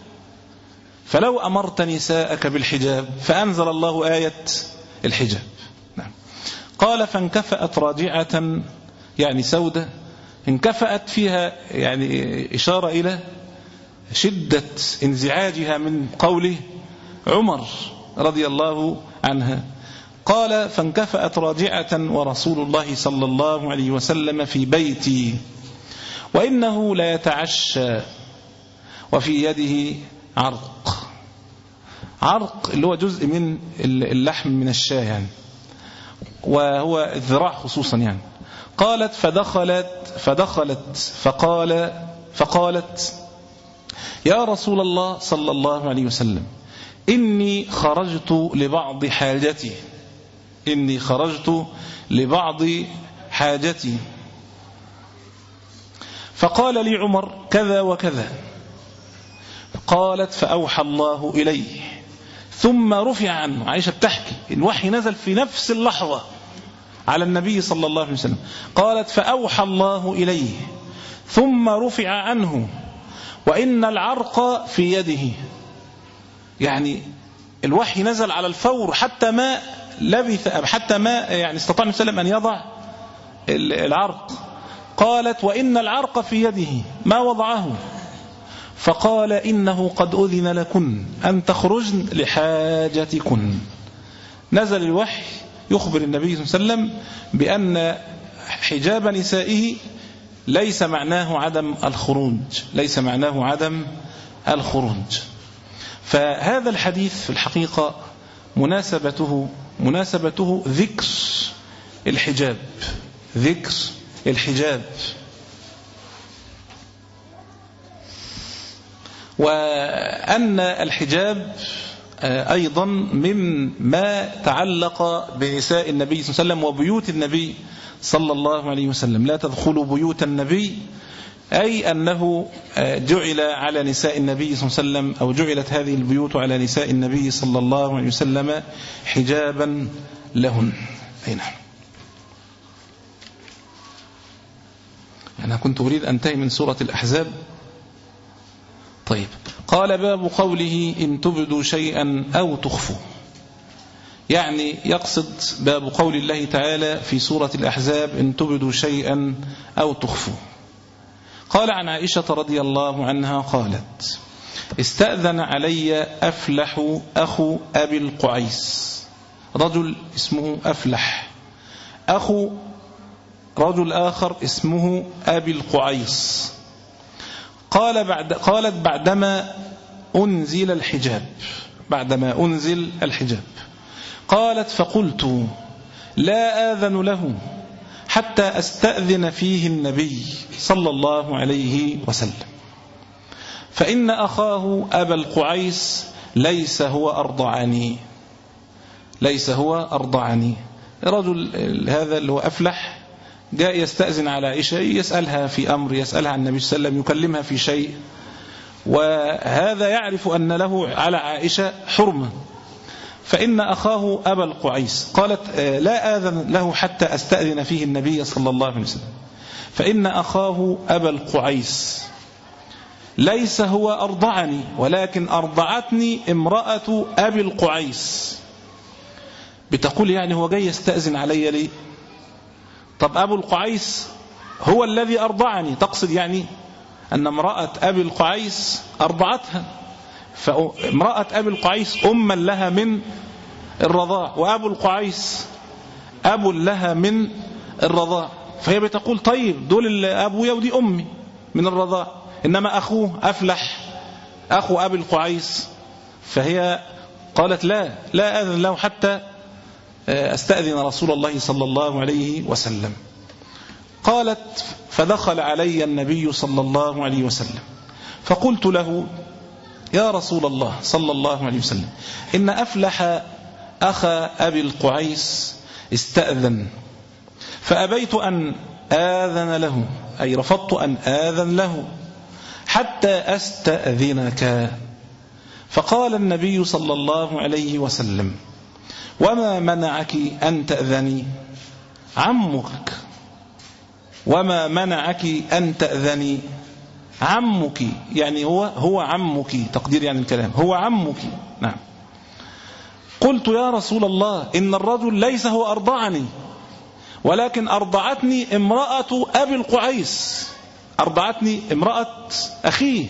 فلو أمرت نساءك بالحجاب. فأنزل الله آية الحجاب. نعم. قال: فانكفأت راجعة، يعني سودة انكفأت فيها يعني إشارة إلى شدة انزعاجها من قوله عمر رضي الله عنها. قال: فانكفأت راجعة ورسول الله صلى الله عليه وسلم في بيتي، وإنه لا يتعشى، وفي يده عرق. عرق اللي هو جزء من اللحم من الشاة يعني، وهو الذراع خصوصا يعني. قالت: فدخلت فدخلت فقال فقالت: يا رسول الله صلى الله عليه وسلم، إني خرجت لبعض إني خرجت لبعض حاجتي فقال لي عمر كذا وكذا. قالت فأوحى الله إليه ثم رفع عنه. عائشة بتحكي الوحي نزل في نفس اللحظة على النبي صلى الله عليه وسلم. قالت فأوحى الله إليه ثم رفع عنه وإن العرق في يده. يعني الوحي نزل على الفور حتى ما لبث حتى ما يعني استطاع النبي صلى الله عليه وسلم أن يضع العرق. قالت وإن العرق في يده ما وضعه. فقال إنه قد أذن لكن أن تخرجن لحاجتكن. نزل الوحي يخبر النبي صلى الله عليه وسلم بأن حجاب نسائه ليس معناه عدم الخروج ليس معناه عدم الخروج. فهذا الحديث في الحقيقة مناسبته مناسبته ذكر الحجاب ذكر الحجاب وأن الحجاب أيضا مما تعلق بنساء النبي صلى الله عليه وسلم وبيوت النبي صلى الله عليه وسلم. لا تدخلوا بيوت النبي أي أنه جعل على نساء النبي صلى الله عليه وسلم أو جعلت هذه البيوت على نساء النبي صلى الله عليه وسلم حجابا لهن. أي نعم. أنا كنت أريد أن أنتهي من سورة الأحزاب. طيب قال باب قوله إن تبدوا شيئا أو تخفوا. يعني يقصد باب قول الله تعالى في سورة الأحزاب إن تبدوا شيئا أو تخفوا. قال عن عائشة رضي الله عنها قالت استأذن علي أفلح أخو أبي القعيس. رجل اسمه أفلح أخو رجل آخر اسمه أبي القعيس. قال بعد قالت بعدما أنزل الحجاب بعدما أنزل الحجاب قالت فقلت لا آذن له حتى أستأذن فيه النبي صلى الله عليه وسلم فإن أخاه أبا القعيس ليس هو أرضعني ليس هو أرضعني. رجل هذا اللي هو أفلح جاء يستأذن على عائشة يسألها في أمر يسألها عن النبي صلى الله عليه وسلم يكلمها في شيء وهذا يعرف أن له على عائشة حرمة. فإن أخاه أبا القعيس قالت لا آذن له حتى أستأذن فيه النبي صلى الله عليه وسلم فإن أخاه أبا القعيس ليس هو أرضعني ولكن أرضعتني امرأة أبي القعيس. بتقول يعني هو جاي يستأذن علي ليه؟ طب أبو القعيس هو الذي أرضعني. تقصد يعني أن امرأة أبي القعيس أرضعتها فامرأة أبي القعيس أما لها من الرضاع وأبو القعيس أبو لها من الرضاع. فهي بتقول طيب دول أبويا ودي أمي من الرضاع إنما أخوه أفلح أخو أبي القعيس. فهي قالت لا لا أذن له حتى أستأذن رسول الله صلى الله عليه وسلم. قالت فدخل علي النبي صلى الله عليه وسلم فقلت له يا رسول الله صلى الله عليه وسلم إن أفلح أخا أبي القعيس استأذن فأبيت أن آذن له أي رفضت أن آذن له حتى أستأذنك. فقال النبي صلى الله عليه وسلم وما منعك أن تأذني عمك وما منعك أن تأذني عمك يعني هو هو عمك تقدير يعني الكلام هو عمك. نعم. قلت يا رسول الله إن الرجل ليس هو أرضعني ولكن أرضعتني امرأة أبي القعيس أرضعتني امرأة أخيه.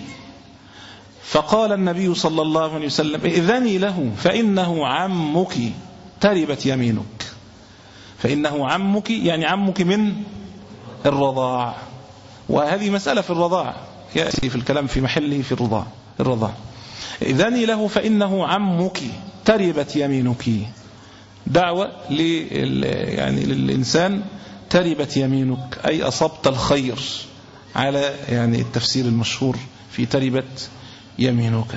فقال النبي صلى الله عليه وسلم إذني له فإنه عمك تربت يمينك. فإنه عمك يعني عمك من الرضاع وهذه مسألة في الرضاع يأتي في الكلام في محله في الرضاع الرضاع. إذني له فإنه عمك تربت يمينك دعوة يعني للإنسان تربت يمينك أي أصبت الخير على يعني التفسير المشهور في تربت يمينك.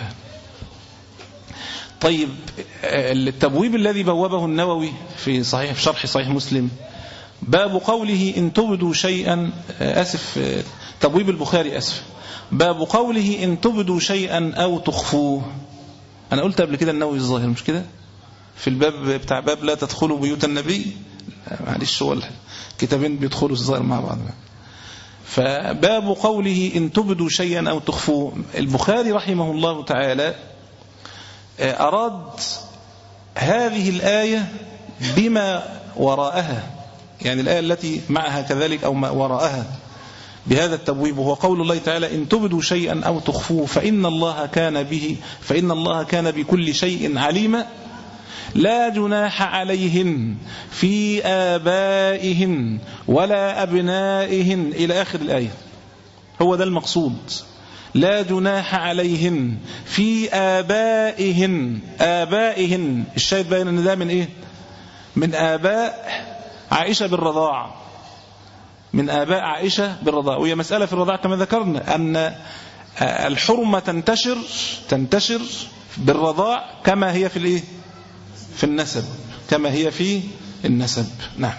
طيب التبويب الذي بوبه النووي في صحيح في شرح صحيح مسلم باب قوله إن تبدوا شيئا، أسف تبويب البخاري أسف باب قوله إن تبدوا شيئا أو تخفوه. أنا قلت قبل كده النووي الظاهر مش كده في الباب بتاع باب لا تدخلوا بيوت النبي، معلش هو الكتابين بيدخلوا الظاهر مع بعض. فباب قوله إن تبدوا شيئا أو تخفوه، البخاري رحمه الله تعالى أراد هذه الآية بما وراءها، يعني الآية التي معها كذلك أو ما وراءها بهذا التبويب، وهو قول الله تعالى إن تبدوا شيئا أو تخفوه فإن الله كان به فإن الله كان بكل شيء عليما لا جناح عليهن في آبائهن ولا أبنائهن إلى آخر الآية. هو ده المقصود، لا جناح عليهن في آبائهن. آبائهن الشاهد بين أن ده من إيه؟ من آباء عائشة بالرضاع، من آباء عائشة بالرضاع. وهي مسألة في الرضاع كما ذكرنا أن الحرمة تنتشر تنتشر بالرضاع كما هي في الإيه؟ في النسب، كما هي في النسب. نعم.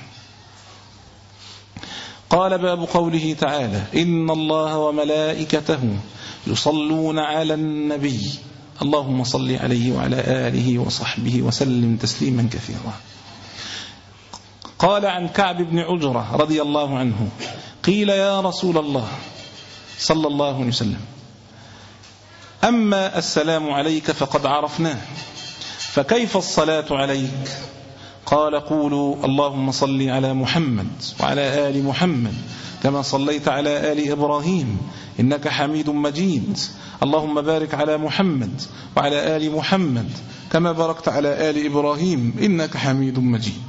قال باب قوله تعالى إن الله وملائكته يصلون على النبي اللهم صل عليه وعلى آله وصحبه وسلم تسليما كثيرا. قال عن كعب بن عجرة رضي الله عنه قيل يا رسول الله صلى الله عليه وسلم أما السلام عليك فقد عرفناه فكيف الصلاة عليك؟ قال قولوا اللهم صل على محمد وعلى آل محمد كما صليت على آل إبراهيم إنك حميد مجيد اللهم بارك على محمد وعلى آل محمد كما باركت على آل إبراهيم إنك حميد مجيد.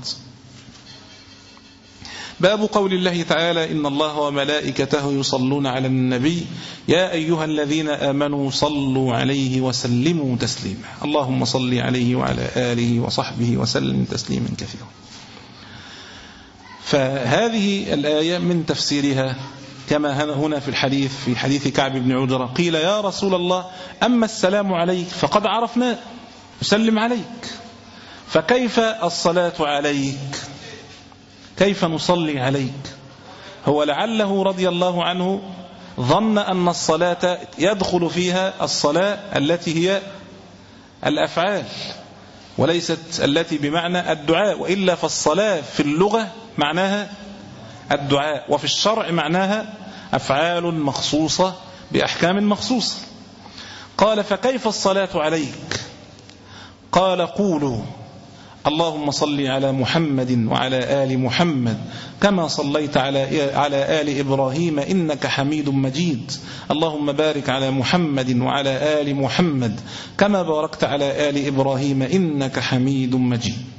باب قول الله تعالى إن الله وملائكته يصلون على النبي يا أيها الذين آمنوا صلوا عليه وسلموا تسليما اللهم صل عليه وعلى آله وصحبه وسلم تسليما كثيرا. فهذه الآية من تفسيرها كما هنا في الحديث في حديث كعب بن عجرة قيل يا رسول الله أما السلام عليك فقد عرفنا نسلم عليك فكيف الصلاة عليك؟ كيف نصلي عليك؟ هو لعله رضي الله عنه ظن أن الصلاة يدخل فيها الصلاة التي هي الأفعال وليست التي بمعنى الدعاء، وإلا فالصلاة في اللغة معناها الدعاء وفي الشرع معناها أفعال مخصوصة بأحكام مخصوصة. قال فكيف الصلاة عليك؟ قال قولوا اللهم صل على محمد وعلى آل محمد كما صليت على على آل إبراهيم إنك حميد مجيد اللهم بارك على محمد وعلى آل محمد كما باركت على آل إبراهيم إنك حميد مجيد.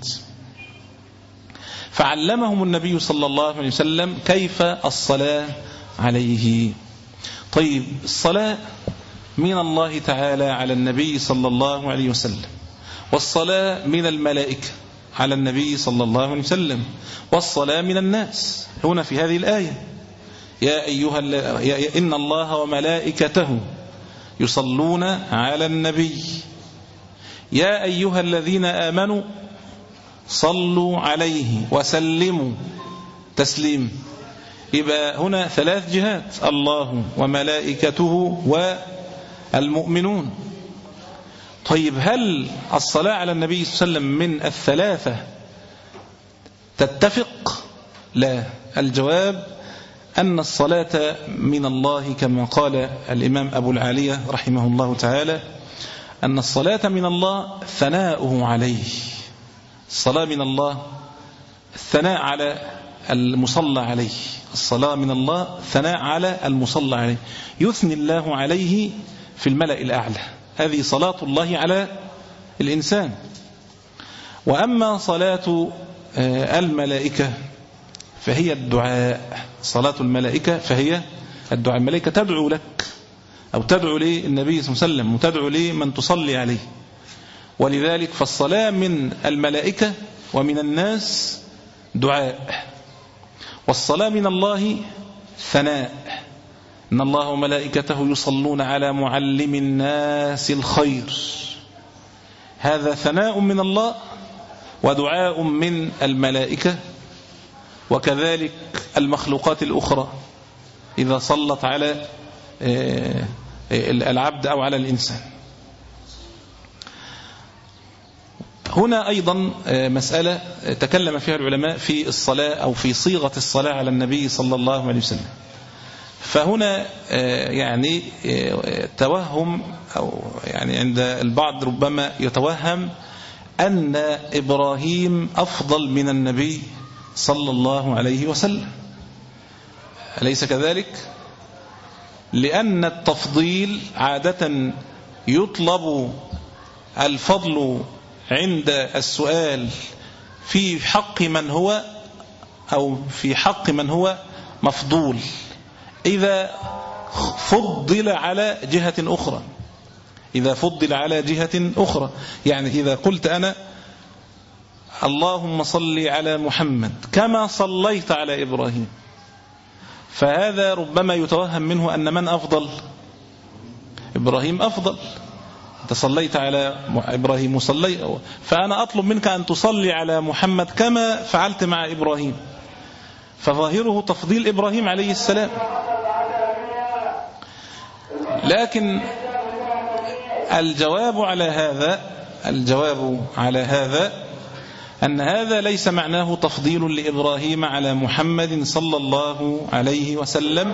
فعلمهم النبي صلى الله عليه وسلم كيف الصلاة عليه. طيب الصلاة من الله تعالى على النبي صلى الله عليه وسلم، والصلاة من الملائكة على النبي صلى الله عليه وسلم، والصلاة من الناس هنا في هذه الآية يا أيها يا إن الله وملائكته يصلون على النبي يا أيها الذين آمنوا صلوا عليه وسلموا تسليم. يبقى هنا ثلاث جهات الله وملائكته والمؤمنون. طيب هل الصلاة على النبي صلى الله عليه وسلم من الثلاثة تتفق؟ لا، الجواب أن الصلاة من الله كما قال الإمام أبو العالية رحمه الله تعالى أن الصلاة من الله ثناؤه عليه. الصلاة من الله الثناء على المصلى عليه، الصلاة من الله ثناء على المصلى عليه، يثني الله عليه في الملأ الأعلى، هذه صلاة الله على الإنسان. وأما صلاة الملائكة فهي الدعاء، صلاة الملائكة فهي الدعاء، الملائكة تدعو لك أو تدعو للنبي صلى الله عليه وسلم وتدعو لمن تصلي عليه، ولذلك فالصلاة من الملائكة ومن الناس دعاء، والصلاة من الله ثناء إن الله وملائكته يصلون على معلم الناس الخير، هذا ثناء من الله ودعاء من الملائكة، وكذلك المخلوقات الأخرى إذا صلت على العبد أو على الإنسان. هنا أيضا مسألة تكلم فيها العلماء في الصلاة أو في صيغة الصلاة على النبي صلى الله عليه وسلم. فهنا يعني توهم أو يعني عند البعض ربما يتوهم أن إبراهيم أفضل من النبي صلى الله عليه وسلم. أليس كذلك؟ لأن التفضيل عادة يطلب الفضل عند السؤال في حق من هو أو في حق من هو مفضول إذا فضل على جهة أخرى إذا فضل على جهة أخرى يعني إذا قلت أنا اللهم صل على محمد كما صليت على إبراهيم، فهذا ربما يتوهم منه أن من أفضل؟ إبراهيم أفضل. أنت صليت على إبراهيم وصلي، فأنا أطلب منك أن تصلي على محمد كما فعلت مع إبراهيم، فظاهره تفضيل إبراهيم عليه السلام. لكن الجواب على هذا الجواب على هذا أن هذا ليس معناه تفضيل لإبراهيم على محمد صلى الله عليه وسلم،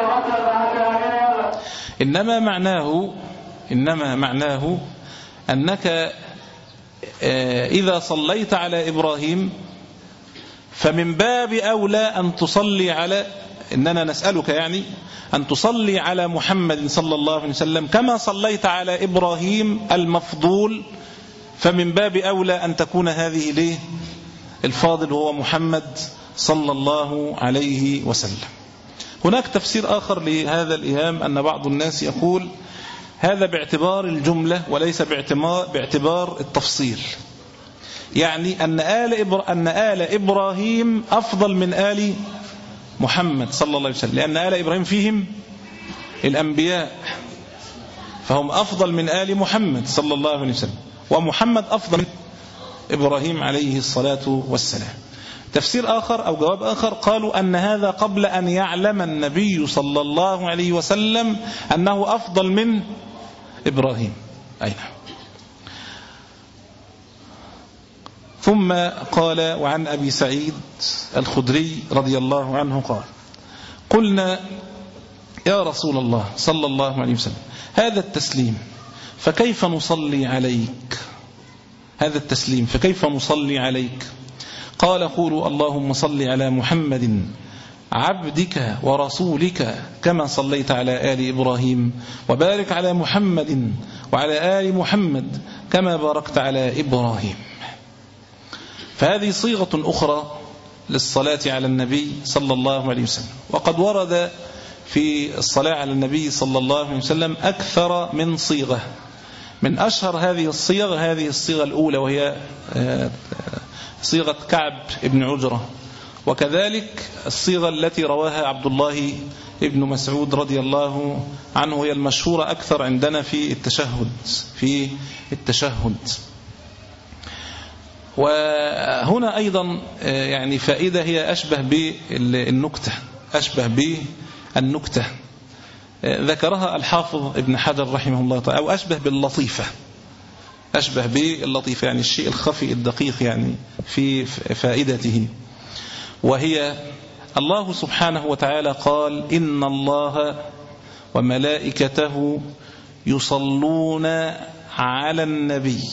إنما معناه إنما معناه أنك إذا صليت على إبراهيم فمن باب أولى أن تصلي على إننا نسألك يعني أن تصلي على محمد صلى الله عليه وسلم كما صليت على إبراهيم المفضول، فمن باب أولى أن تكون هذه ليه الفاضل هو محمد صلى الله عليه وسلم. هناك تفسير آخر لهذا الإيهام أن بعض الناس يقول هذا باعتبار الجملة وليس باعتبار التفصيل، يعني أن آل, إبر... أن آل إبراهيم أفضل من آل محمد صلى الله عليه وسلم، لأن آل إبراهيم فيهم الأنبياء فهم أفضل من آل محمد صلى الله عليه وسلم، ومحمد أفضل من إبراهيم عليه الصلاة والسلام. تفسير آخر أو جواب آخر قالوا أن هذا قبل أن يعلم النبي صلى الله عليه وسلم أنه أفضل من إبراهيم. أين ثم قال وعن أبي سعيد الخدري رضي الله عنه قال قلنا يا رسول الله صلى الله عليه وسلم هذا التسليم فكيف نصلي عليك هذا التسليم فكيف نصلي عليك؟ قال قولوا اللهم صل على محمد عبدك ورسولك كما صليت على آل إبراهيم وبارك على محمد وعلى آل محمد كما باركت على إبراهيم. فهذه صيغة أخرى للصلاة على النبي صلى الله عليه وسلم. وقد ورد في الصلاة على النبي صلى الله عليه وسلم أكثر من صيغة. من أشهر هذه الصيغ هذه الصيغة الأولى وهي صيغة كعب ابن عجرة، وكذلك الصيغة التي رواها عبد الله ابن مسعود رضي الله عنه هي المشهورة أكثر عندنا في التشهد في التشهد. وهنا أيضا يعني فائدة هي أشبه بالنكتة أشبه بالنكتة ذكرها الحافظ ابن حجر رحمه الله تعالى، أو أشبه باللطيفة أشبه باللطيفة يعني الشيء الخفي الدقيق يعني في فائدته، وهي الله سبحانه وتعالى قال إن الله وملائكته يصلون على النبي،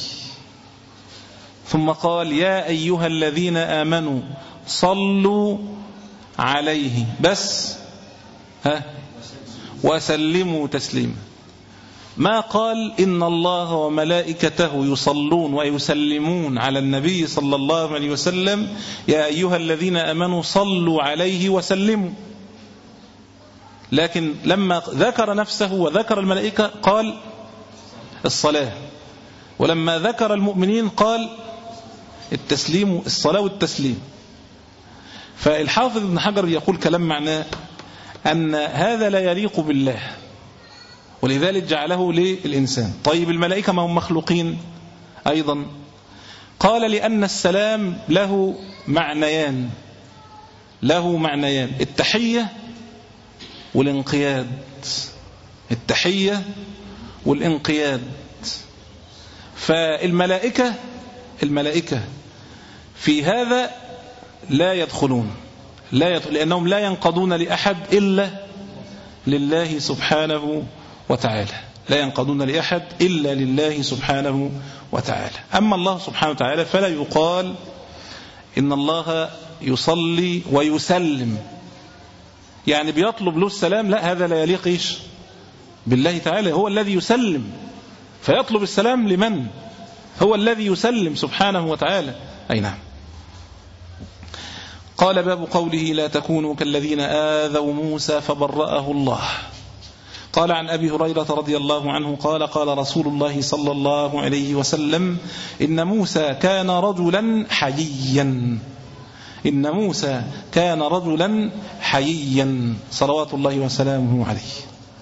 ثم قال يا أيها الذين آمنوا صلوا عليه بس ها وسلموا تسليما. ما قال إن الله وملائكته يصلون ويسلمون على النبي صلى الله عليه وسلم يا أيها الذين آمنوا صلوا عليه وسلموا، لكن لما ذكر نفسه وذكر الملائكة قال الصلاة، ولما ذكر المؤمنين قال التسليم الصلاة والتسليم. فالحافظ ابن حجر يقول كلام معناه أن هذا لا يليق بالله، ولذلك جعله للإنسان. طيب الملائكة ما هم مخلوقين أيضا؟ قال لأن السلام له معنيان، له معنيان: التحية والانقياد. التحية والانقياد. فالملائكة الملائكة في هذا لا يدخلون، لا يدخل لأنهم لا ينقضون لأحد إلا لله سبحانه وتعالى، لا ينقضون لأحد إلا لله سبحانه وتعالى. أما الله سبحانه وتعالى فلا يقال إن الله يصلي ويسلم، يعني بيطلب له السلام، لا، هذا لا يليق إيش بالله تعالى. هو الذي يسلم، فيطلب السلام لمن؟ هو الذي يسلم سبحانه وتعالى. أي نعم. قال: باب قوله: لا تكونوا كالذين آذوا موسى فبرأه الله. قال: عن أبي هريرة رضي الله عنه قال: قال رسول الله صلى الله عليه وسلم: إن موسى كان رجلا حييا إن موسى كان رجلا حييا صلوات الله وسلامه عليه.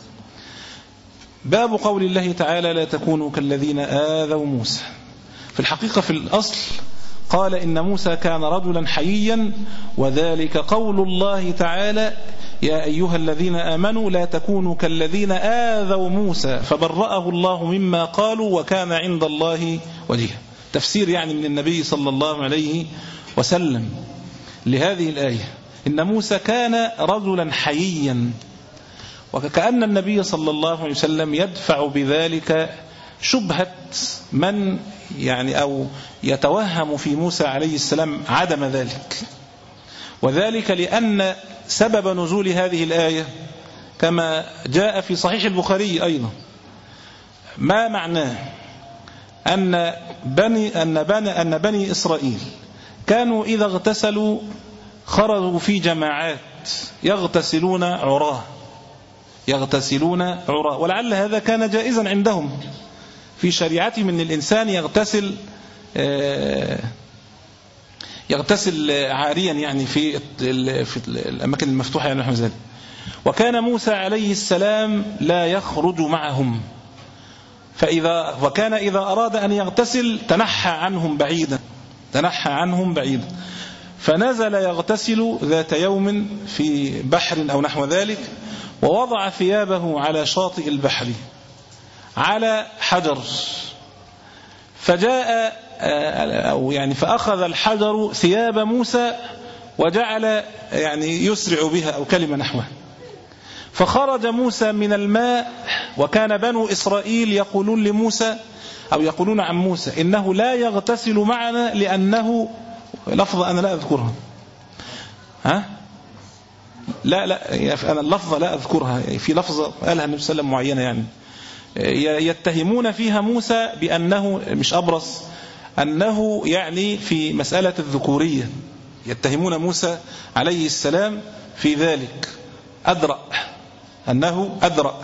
باب قول الله تعالى: لا تكونوا كالذين آذوا موسى. في الحقيقة في الأصل قال إن موسى كان رجلا حييا، وذلك قول الله تعالى: يا أيها الذين آمنوا لا تكونوا كالذين آذوا موسى فبرأه الله مما قالوا وكان عند الله وجيها. تفسير يعني من النبي صلى الله عليه وسلم لهذه الآية: إن موسى كان رجلا حييا، وكأن النبي صلى الله عليه وسلم يدفع بذلك شبهة من يعني أو يتوهم في موسى عليه السلام عدم ذلك. وذلك لأن سبب نزول هذه الآية كما جاء في صحيح البخاري أيضا، ما معناه أن بني, أن بني, أن بني إسرائيل كانوا إذا اغتسلوا خرجوا في جماعات يغتسلون عراه يغتسلون عراه ولعل هذا كان جائزا عندهم في شريعتهم، من الإنسان يغتسل يغتسل عاريا يعني في في الأماكن المفتوحة يعني نحو ذلك. وكان موسى عليه السلام لا يخرج معهم، فإذا وكان إذا أراد أن يغتسل تنحى عنهم بعيدا تنحى عنهم بعيدا فنزل يغتسل ذات يوم في بحر أو نحو ذلك، ووضع ثيابه على شاطئ البحر على حجر، فجاء أو يعني فأخذ الحجر ثياب موسى وجعل يعني يسرع بها أو كلمة نحوه، فخرج موسى من الماء. وكان بنو إسرائيل يقولون لموسى أو يقولون عن موسى إنه لا يغتسل معنا لأنه لفظة أنا لا أذكرها ها لا لا أنا اللفظة لا أذكرها، في لفظة قالها النبي صلى الله عليه وسلم معينة يعني يتهمون فيها موسى بأنه مش أبرص، أنه يعني في مسألة الذكورية يتهمون موسى عليه السلام في ذلك، أدرأ أنه أدرأ.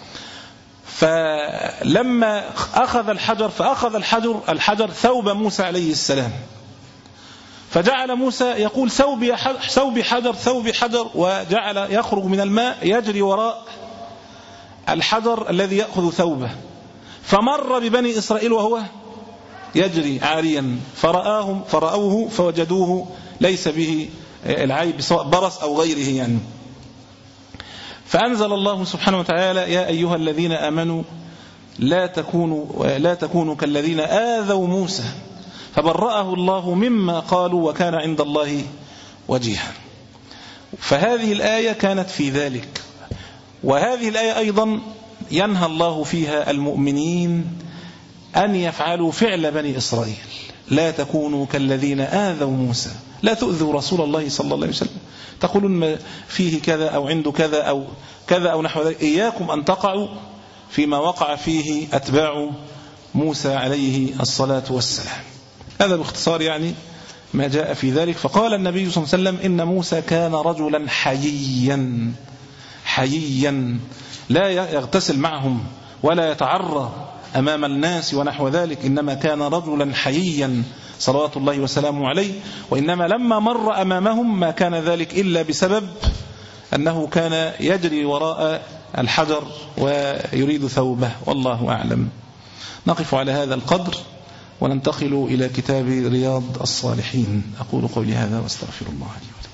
فلما أخذ الحجر فأخذ الحجر الحجر ثوب موسى عليه السلام، فجعل موسى يقول ثوبي ثوبي حجر ثوبي حجر، وجعل يخرج من الماء يجري وراء الحجر الذي يأخذ ثوبه، فمر ببني إسرائيل وهو يجري عاريا فرآهم فرأوه فوجدوه ليس به العيب سواء برص أو غيره يعني. فأنزل الله سبحانه وتعالى: يا أيها الذين آمنوا لا تكونوا لا تكونوا كالذين آذوا موسى فبرأه الله مما قالوا وكان عند الله وجيها. فهذه الآية كانت في ذلك. وهذه الآية أيضا ينهى الله فيها المؤمنين أن يفعلوا فعل بني إسرائيل: لا تكونوا كالذين آذوا موسى، لا تؤذوا رسول الله صلى الله عليه وسلم، تقولون فيه كذا أو عنده كذا أو كذا أو نحو ذلك، إياكم أن تقعوا فيما وقع فيه أتباع موسى عليه الصلاة والسلام. هذا باختصار يعني ما جاء في ذلك. فقال النبي صلى الله عليه وسلم: إن موسى كان رجلا حييا حييا لا يغتسل معهم ولا يتعرى أمام الناس ونحو ذلك، إنما كان رجلا حييا صلوات الله وسلامه عليه. وإنما لما مر أمامهم ما كان ذلك إلا بسبب أنه كان يجري وراء الحجر ويريد ثوبه، والله أعلم. نقف على هذا القدر وننتقل إلى كتاب رياض الصالحين. أقول قولي هذا واستغفر الله لي ولكم.